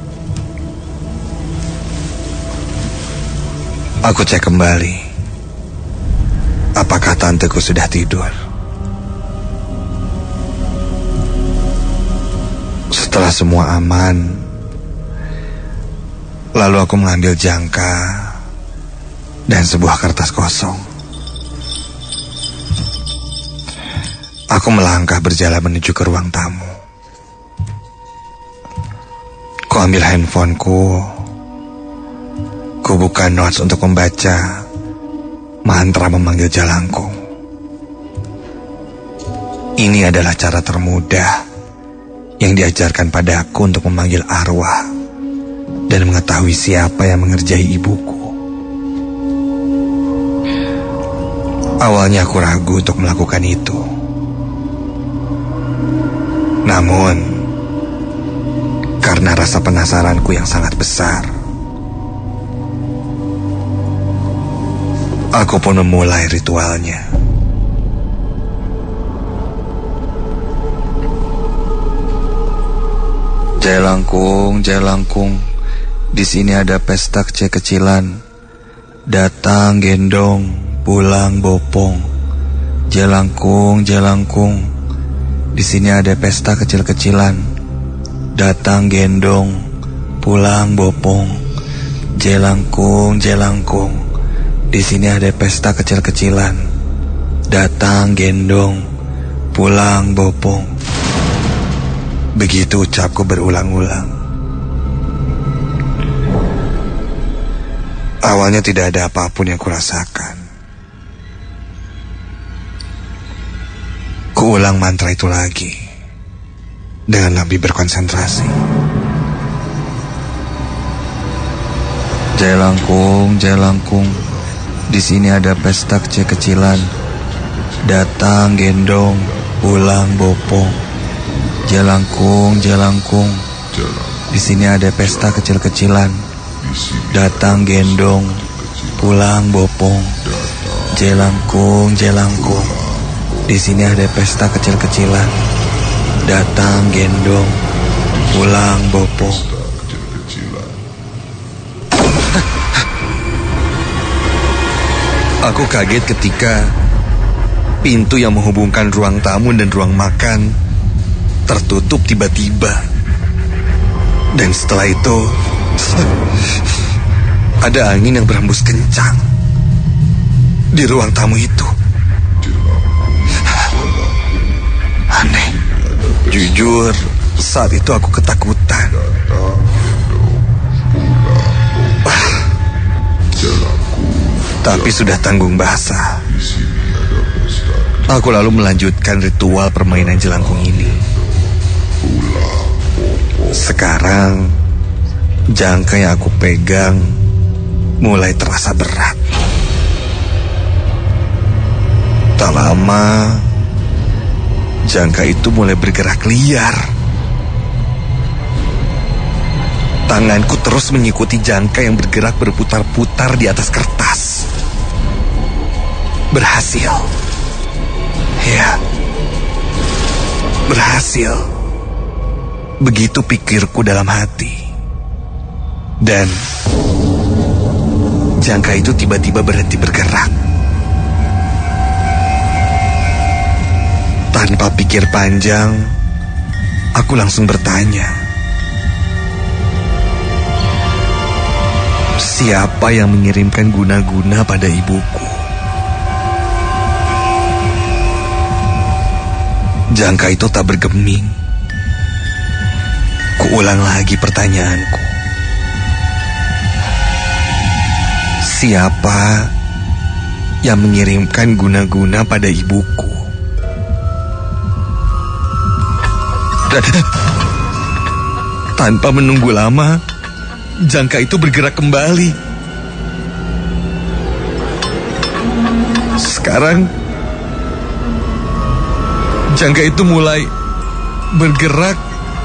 Aku cek kembali, apakah tanteku sudah tidur. Setelah semua aman, lalu aku mengambil jangka dan sebuah kertas kosong. Aku melangkah berjalan menuju ke ruang tamu. Ku ambil handphoneku. Ku buka notes untuk membaca mantra memanggil jalangkung. Ini adalah cara termudah yang diajarkan padaku untuk memanggil arwah dan mengetahui siapa yang mengerjai ibuku. Awalnya aku ragu untuk melakukan itu. Namun, karena rasa penasaranku yang sangat besar, aku pun memulai ritualnya. Jalangkung, jalangkung, di sini ada pesta kecil-kecilan. Datang gendong, pulang bopong. Jalangkung, jalangkung, di sini ada pesta kecil-kecilan. Datang gendong, pulang bopong. Jalangkung, jalangkung, di sini ada pesta kecil-kecilan. Datang gendong, pulang bopong. Begitu ucapku berulang-ulang. Awalnya tidak ada apapun yang kurasakan. Kuulang mantra itu lagi dengan lebih berkonsentrasi. Jalangkung, jalangkung, di sini ada pesta kecil-kecilan. Datang gendong, pulang bopong. Jalangkung, jalangkung, di sini ada pesta kecil-kecilan. Datang gendong, pulang bopong. Jalangkung, jalangkung, di sini ada pesta kecil-kecilan. Datang gendong, pulang bopong. Aku kaget ketika pintu yang menghubungkan ruang tamu dan ruang makan tertutup tiba-tiba. Dan setelah itu ada angin yang berhembus kencang di ruang tamu itu. Aneh. Jujur, saat itu aku ketakutan. Tapi sudah tanggung basah. Aku lalu melanjutkan ritual permainan jelangkung ini. Sekarang jangka yang aku pegang mulai terasa berat. Tak lama jangka itu mulai bergerak liar. Tanganku terus mengikuti jangka yang bergerak berputar-putar di atas kertas. Berhasil. Ya, berhasil. Begitu pikirku dalam hati. Dan jangka itu tiba-tiba berhenti bergerak. Tanpa pikir panjang, aku langsung bertanya, siapa yang mengirimkan guna-guna pada ibuku? Jangka itu tak bergeming. Kuulang lagi pertanyaanku. Siapa yang mengirimkan guna-guna pada ibuku? Dan tanpa menunggu lama, jangka itu bergerak kembali. Sekarang jangka itu mulai bergerak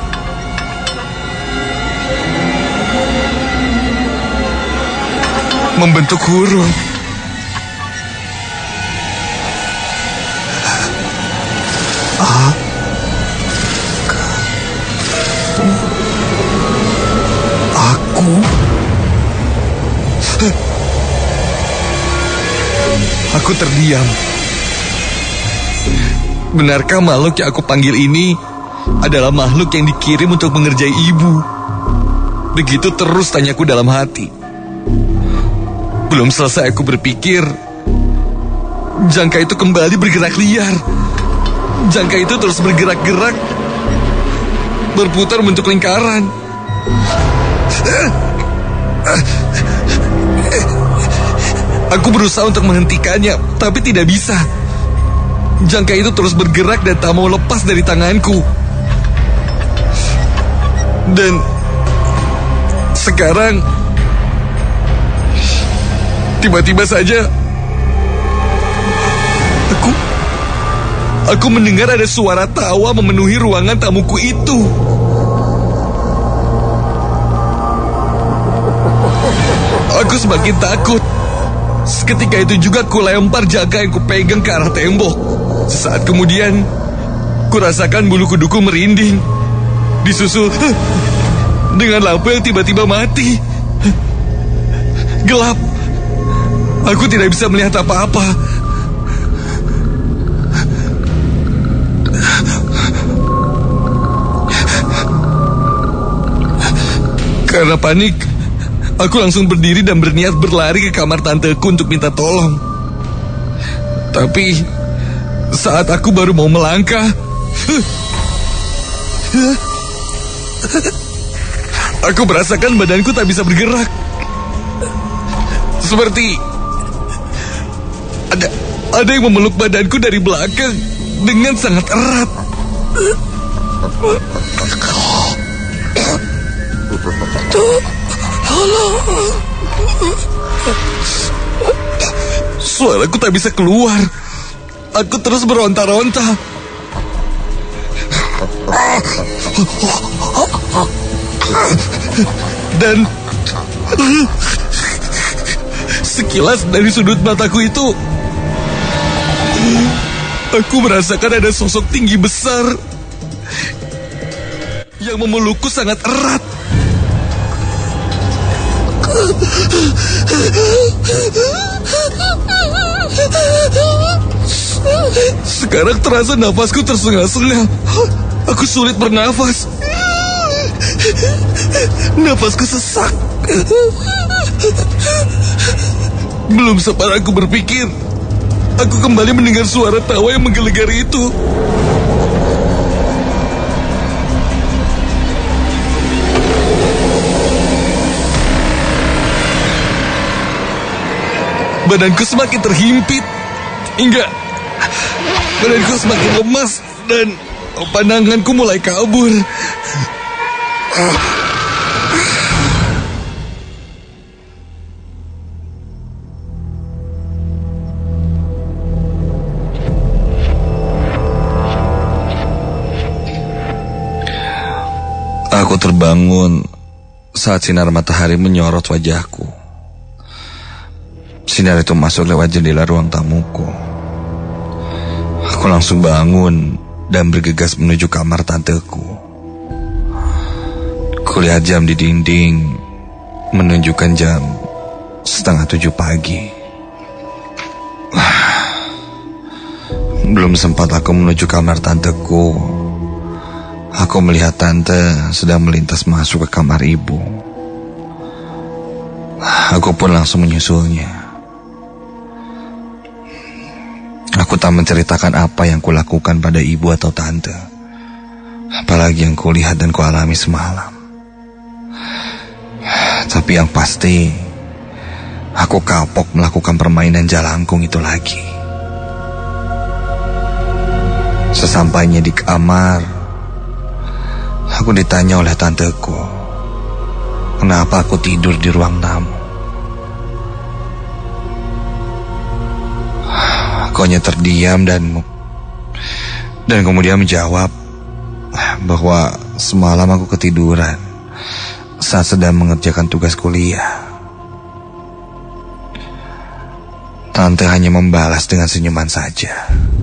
membentuk huruf. Aku terdiam. Benarkah makhluk yang aku panggil ini adalah makhluk yang dikirim untuk mengerjai ibu? Begitu terus tanyaku dalam hati. Belum selesai aku berpikir, jangka itu kembali bergerak liar. Jangka itu terus bergerak-gerak, berputar membentuk lingkaran. Aku berusaha untuk menghentikannya, tapi tidak bisa. Jangka itu terus bergerak dan tak mau lepas dari tanganku. Dan sekarang tiba-tiba saja aku mendengar ada suara tawa memenuhi ruangan tamuku itu. Aku semakin takut. Seketika itu juga ku lempar jangka yang kupegang ke arah tembok. Sesaat kemudian, ku rasakan bulu kuduku merinding, disusul dengan lampu yang tiba-tiba mati. Gelap. Aku tidak bisa melihat apa-apa. Karena panik, aku langsung berdiri dan berniat berlari ke kamar tanteku untuk minta tolong. Tapi saat aku baru mau melangkah, aku merasakan badanku tak bisa bergerak. Seperti ada yang memeluk badanku dari belakang dengan sangat erat. Suaraku tak bisa keluar. Aku terus beronta-ronta. Dan sekilas dari sudut mataku itu, aku merasakan ada sosok tinggi besar yang memelukku sangat erat. Sekarang terasa nafasku tersengal-sengal. Aku sulit bernafas. Nafasku sesak. Belum sempat aku berpikir, aku kembali mendengar suara tawa yang menggelegar itu. badanku semakin terhimpit hingga badanku semakin lemas dan pandanganku mulai kabur. Aku terbangun saat sinar matahari menyorot wajahku. Sinar itu masuk lewat jendela ruang tamuku. Aku langsung bangun dan bergegas menuju kamar tanteku. Kulihat jam di dinding menunjukkan jam 6:30 pagi. Belum sempat aku menuju kamar tanteku, aku melihat tante sedang melintas masuk ke kamar ibu. Aku pun langsung menyusulnya. Aku tak menceritakan apa yang kulakukan pada ibu atau tante, apalagi yang kulihat dan kualami semalam. Tapi yang pasti, aku kapok melakukan permainan jalangkung itu lagi. Sesampainya di kamar, aku ditanya oleh tanteku, kenapa aku tidur di ruang tamu. Aku hanya terdiam dan kemudian menjawab bahwa semalam aku ketiduran saat sedang mengerjakan tugas kuliah. Tante hanya membalas dengan senyuman saja.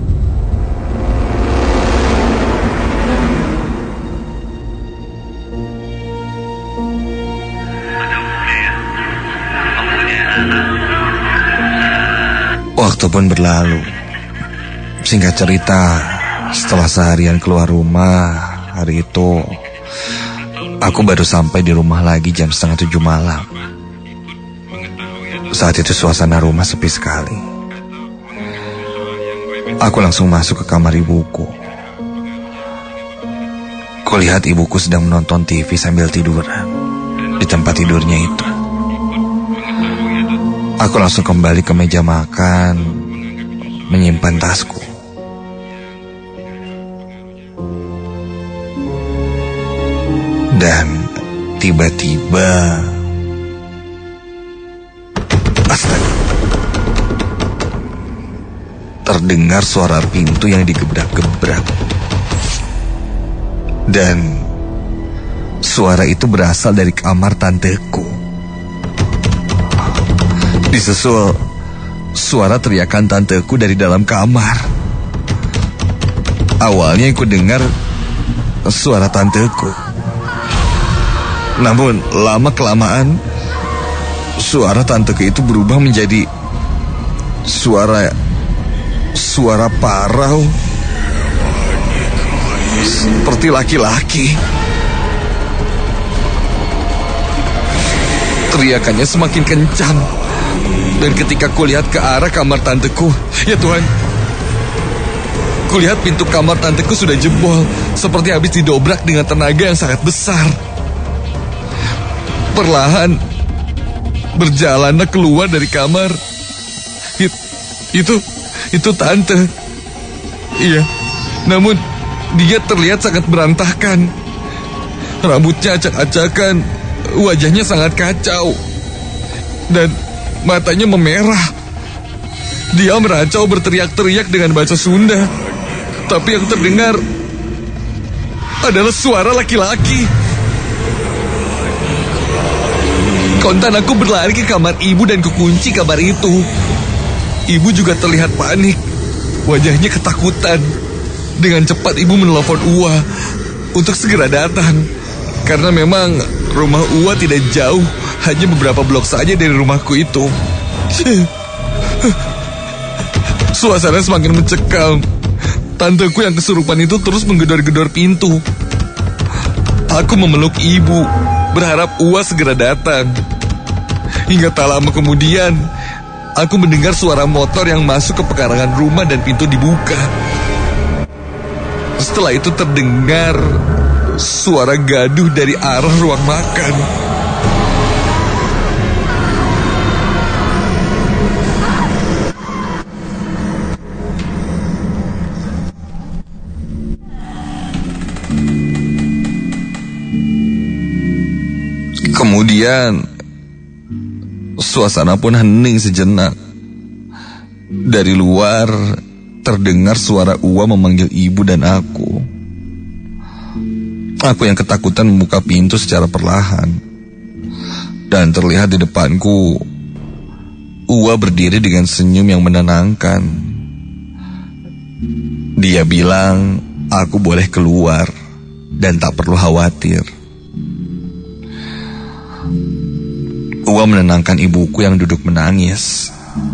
Waktu pun berlalu. Singkat cerita, setelah seharian keluar rumah hari itu, aku baru sampai di rumah lagi jam 6:30 malam. Saat itu suasana rumah sepi sekali. Aku langsung masuk ke kamar ibuku. Kulihat ibuku sedang menonton TV sambil tiduran di tempat tidurnya itu. Aku langsung kembali ke meja makan, menyimpan tasku. Dan tiba-tiba, astaga, terdengar suara pintu yang digebrak-gebrak. Dan suara itu berasal dari kamar tanteku. Disusul suara teriakan tanteku dari dalam kamar. Awalnya aku dengar suara tanteku. Namun lama-kelamaan suara tanteku itu berubah menjadi suara parau seperti laki-laki. Teriakannya semakin kencang. Dan ketika kulihat ke arah kamar tanteku, ya Tuhan, kulihat pintu kamar tanteku sudah jebol, seperti habis didobrak dengan tenaga yang sangat besar. Perlahan berjalanlah keluar dari kamar. Itu tante. Iya, namun dia terlihat sangat berantakan. Rambutnya acak-acakan, wajahnya sangat kacau, dan matanya memerah. Dia meracau berteriak-teriak dengan bahasa Sunda. Tapi yang terdengar adalah suara laki-laki. Kontan aku berlari ke kamar ibu dan kukunci kamar itu. Ibu juga terlihat panik. Wajahnya ketakutan. Dengan cepat ibu menelpon Uwa untuk segera datang. Karena memang rumah Uwa tidak jauh, hanya beberapa blok saja dari rumahku itu. Suasana semakin mencekam. Tanteku yang kesurupan itu terus menggedor-gedor pintu. Aku memeluk ibu, berharap Uwa segera datang. Hingga tak lama kemudian, aku mendengar suara motor yang masuk ke pekarangan rumah dan pintu dibuka. Setelah itu terdengar suara gaduh dari arah ruang makan. Kemudian suasana pun hening sejenak. Dari luar terdengar suara Uwa memanggil ibu dan aku. Aku yang ketakutan membuka pintu secara perlahan. Dan terlihat di depanku Uwa berdiri dengan senyum yang menenangkan. Dia bilang aku boleh keluar dan tak perlu khawatir. Uwa menenangkan ibuku yang duduk menangis.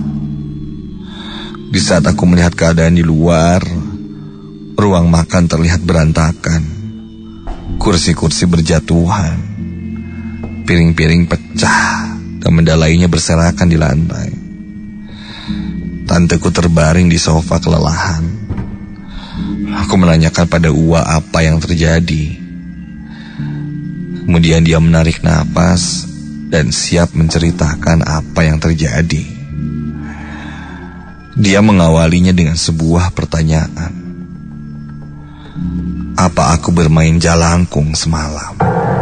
Di saat aku melihat keadaan di luar, ruang makan terlihat berantakan. Kursi-kursi berjatuhan, piring-piring pecah, dan benda lainnya berserakan di lantai. Tanteku terbaring di sofa kelelahan. Aku menanyakan pada Uwa apa yang terjadi. Kemudian dia menarik napas dan siap menceritakan apa yang terjadi. Dia mengawalinya dengan sebuah pertanyaan. Apa aku bermain jalangkung semalam?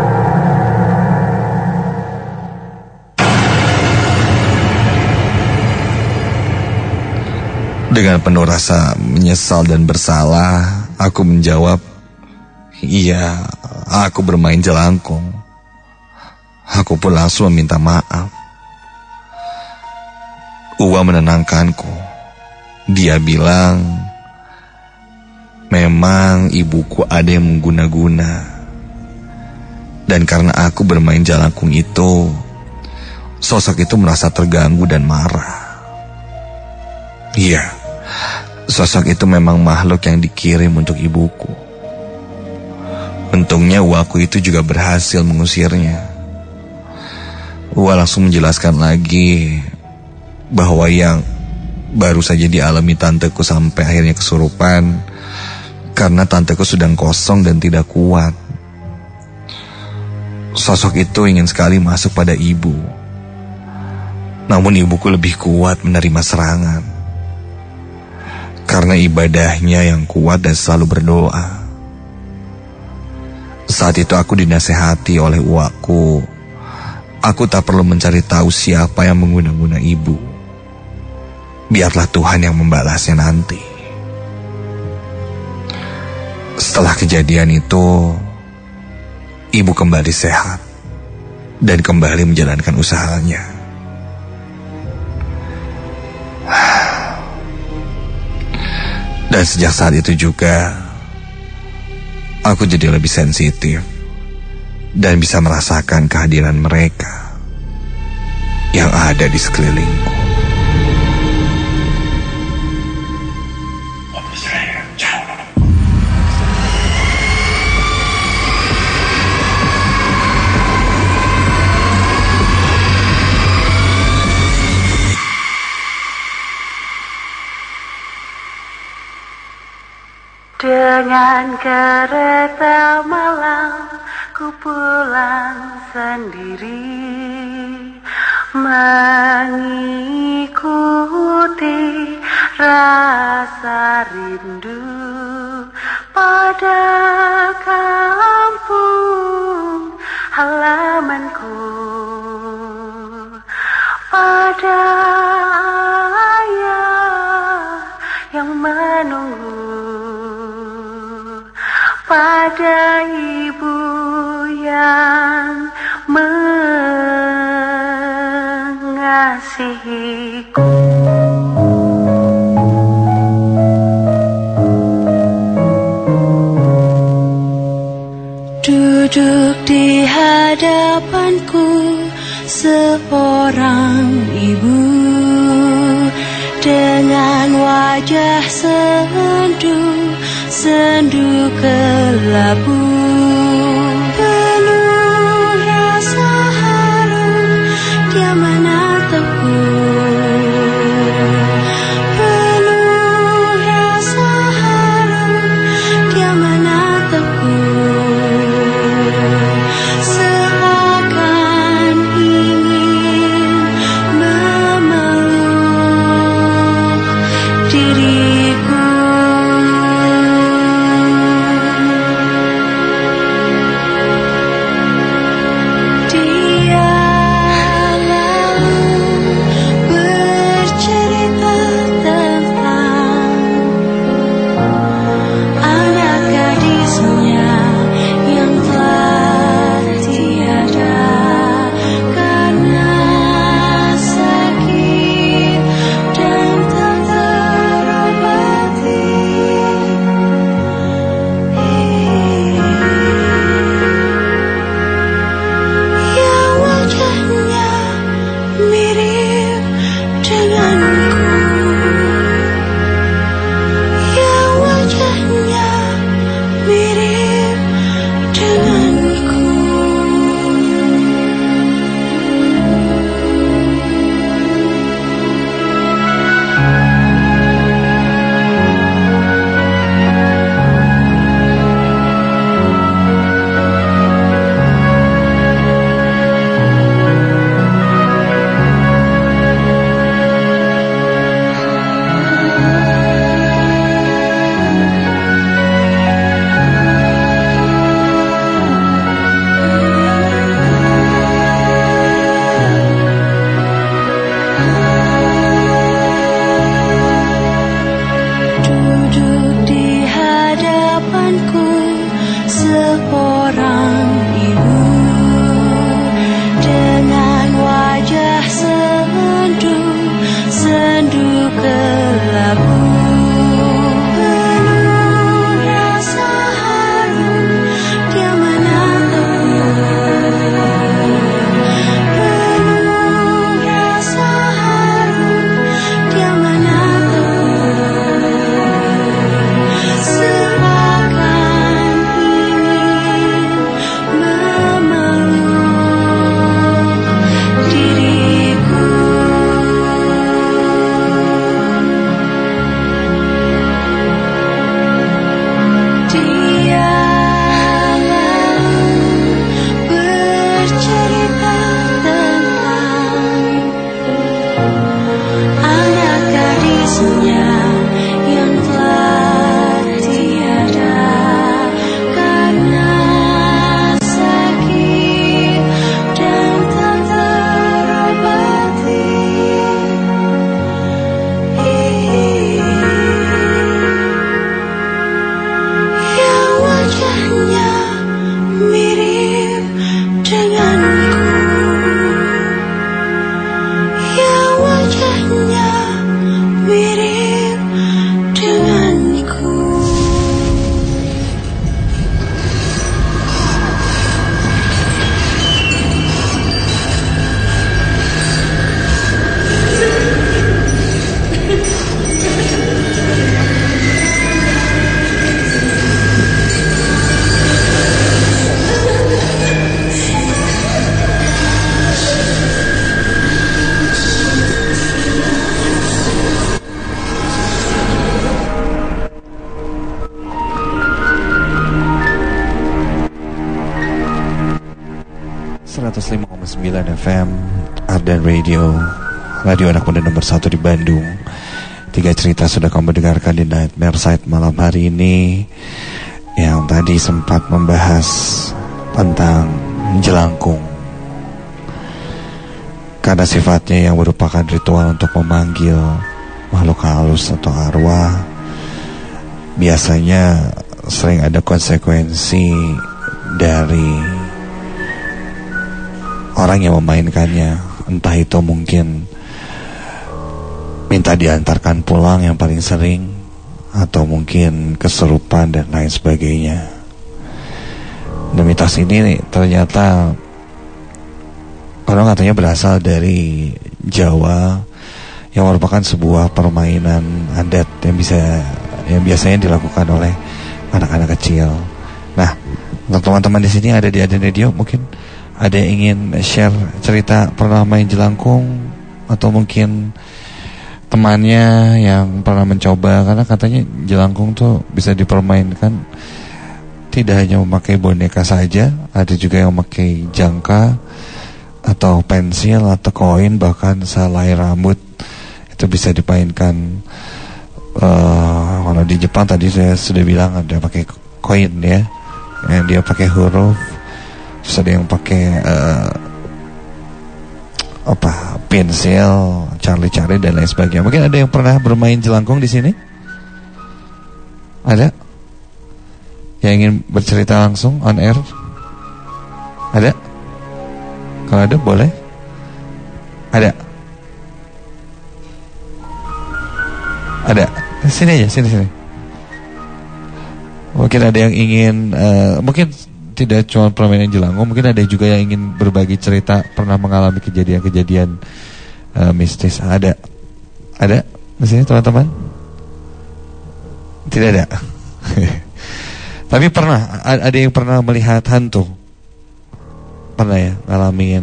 Dengan penuh rasa menyesal dan bersalah, aku menjawab, iya, aku bermain jelangkung. Aku pun langsung meminta maaf. Uwa menenangkanku. Dia bilang, memang ibuku ada yang mengguna-guna. Dan karena aku bermain jalangkung itu, sosok itu merasa terganggu dan marah. Iya, sosok itu memang makhluk yang dikirim untuk ibuku. Untungnya Uwaku itu juga berhasil mengusirnya. Uwa langsung menjelaskan lagi bahwa yang baru saja dialami tanteku sampai akhirnya kesurupan karena tanteku sedang kosong dan tidak kuat. Sosok itu ingin sekali masuk pada ibu. Namun ibuku lebih kuat menerima serangan. Karena ibadahnya yang kuat dan selalu berdoa. Saat itu aku dinasehati oleh uwaku. Aku tak perlu mencari tahu siapa yang mengguna-guna ibu. Biarlah Tuhan yang membalasnya nanti. Setelah kejadian itu, ibu kembali sehat dan kembali menjalankan usahanya. Dan sejak saat itu juga, aku jadi lebih sensitif dan bisa merasakan kehadiran mereka yang ada di sekelilingku. Dengan kereta malam ku pulang sendiri, mengikuti rasa rindu pada kampung halamanku, pada ayah yang menunggu, pada ibu yang mengasihiku. Duduk di hadapanku seorang ibu dengan wajah sendu kelabu, penuh rasa haru dia menatapku, penuh rasa haru dia menatapku, seakan ingin memeluk diriku. 105,9 FM Ardan Radio, radio anak muda nomor 1 di Bandung. 3 cerita sudah kamu dengarkan di Nightmare Side malam hari ini, yang tadi sempat membahas tentang jelangkung. Karena sifatnya yang merupakan ritual untuk memanggil makhluk halus atau arwah, biasanya sering ada konsekuensi dari orang yang memainkannya. Entah itu mungkin minta diantarkan pulang yang paling sering, atau mungkin kesurupan dan lain sebagainya. Dan mitos ini ternyata orang katanya berasal dari Jawa, yang merupakan sebuah permainan adat yang biasanya dilakukan oleh anak-anak kecil. Nah, untuk teman-teman di sini ada di Ardan Radio, mungkin ada yang ingin share cerita pernah main jelangkung, atau mungkin temannya yang pernah mencoba. Karena katanya jelangkung tuh bisa dipermainkan, tidak hanya memakai boneka saja, ada juga yang memakai jangka atau pensil atau koin, bahkan selai rambut itu bisa dimainkan. Kalau di Jepang tadi saya sudah bilang ada pakai koin ya, yang dia pakai huruf. Terus ada yang pakai pensil, Charlie dan lain sebagainya. Mungkin ada yang pernah bermain jelangkung di sini? Ada? Yang ingin bercerita langsung on air? Ada? Kalau ada boleh? Ada? Ada? Sini aja, sini. Mungkin ada yang ingin, mungkin tidak cuma permainan jelangkung, mungkin ada juga yang ingin berbagi cerita pernah mengalami kejadian-kejadian mistis. Ada di sini teman-teman? Tidak ada. Tapi pernah ada yang pernah melihat hantu? Pernah ya ngalamin?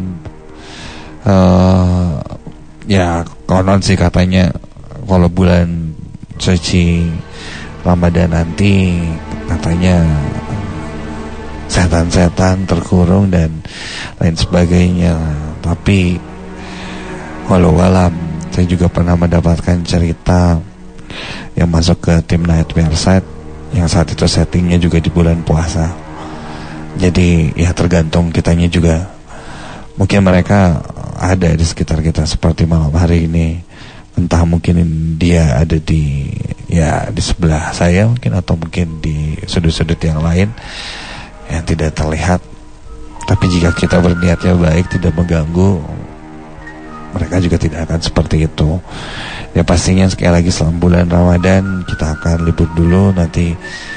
Ya konon sih katanya kalau bulan suci Ramadan nanti katanya setan-setan terkurung dan lain sebagainya. Tapi walau alam, saya juga pernah mendapatkan cerita yang masuk ke tim Nightmare Side, yang saat itu settingnya juga di bulan puasa. Jadi ya tergantung kitanya juga. Mungkin mereka ada di sekitar kita seperti malam hari ini. Entah mungkin dia ada di sebelah saya mungkin, atau mungkin di sudut-sudut yang lain yang tidak terlihat. Tapi jika kita berniatnya baik, tidak mengganggu, mereka juga tidak akan seperti itu. Ya pastinya sekali lagi selama bulan Ramadan kita akan libur dulu, nanti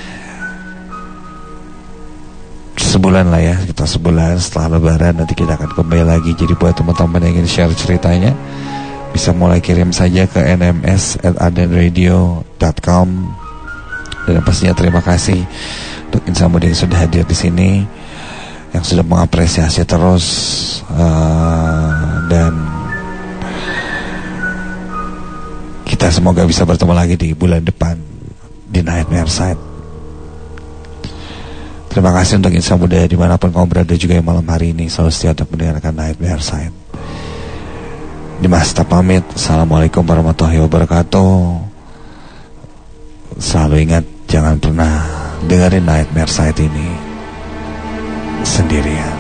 sebulan lah ya, kita sebulan setelah Lebaran nanti kita akan kembali lagi. Jadi buat teman-teman yang ingin share ceritanya, bisa mulai kirim saja ke nms@ardanradio.com. Dan pastinya terima kasih untuk Insan Muda yang sudah hadir di sini, yang sudah mengapresiasi terus, dan kita semoga bisa bertemu lagi di bulan depan di Nightmare Side. Terima kasih untuk Insan Muda dimanapun kamu berada juga yang malam hari ini selalu setia untuk mendengarkan Nightmare Side. Dimas pamit. Assalamualaikum warahmatullahi wabarakatuh. Selalu ingat, jangan pernah dengerin Nightmare Side ini sendirian.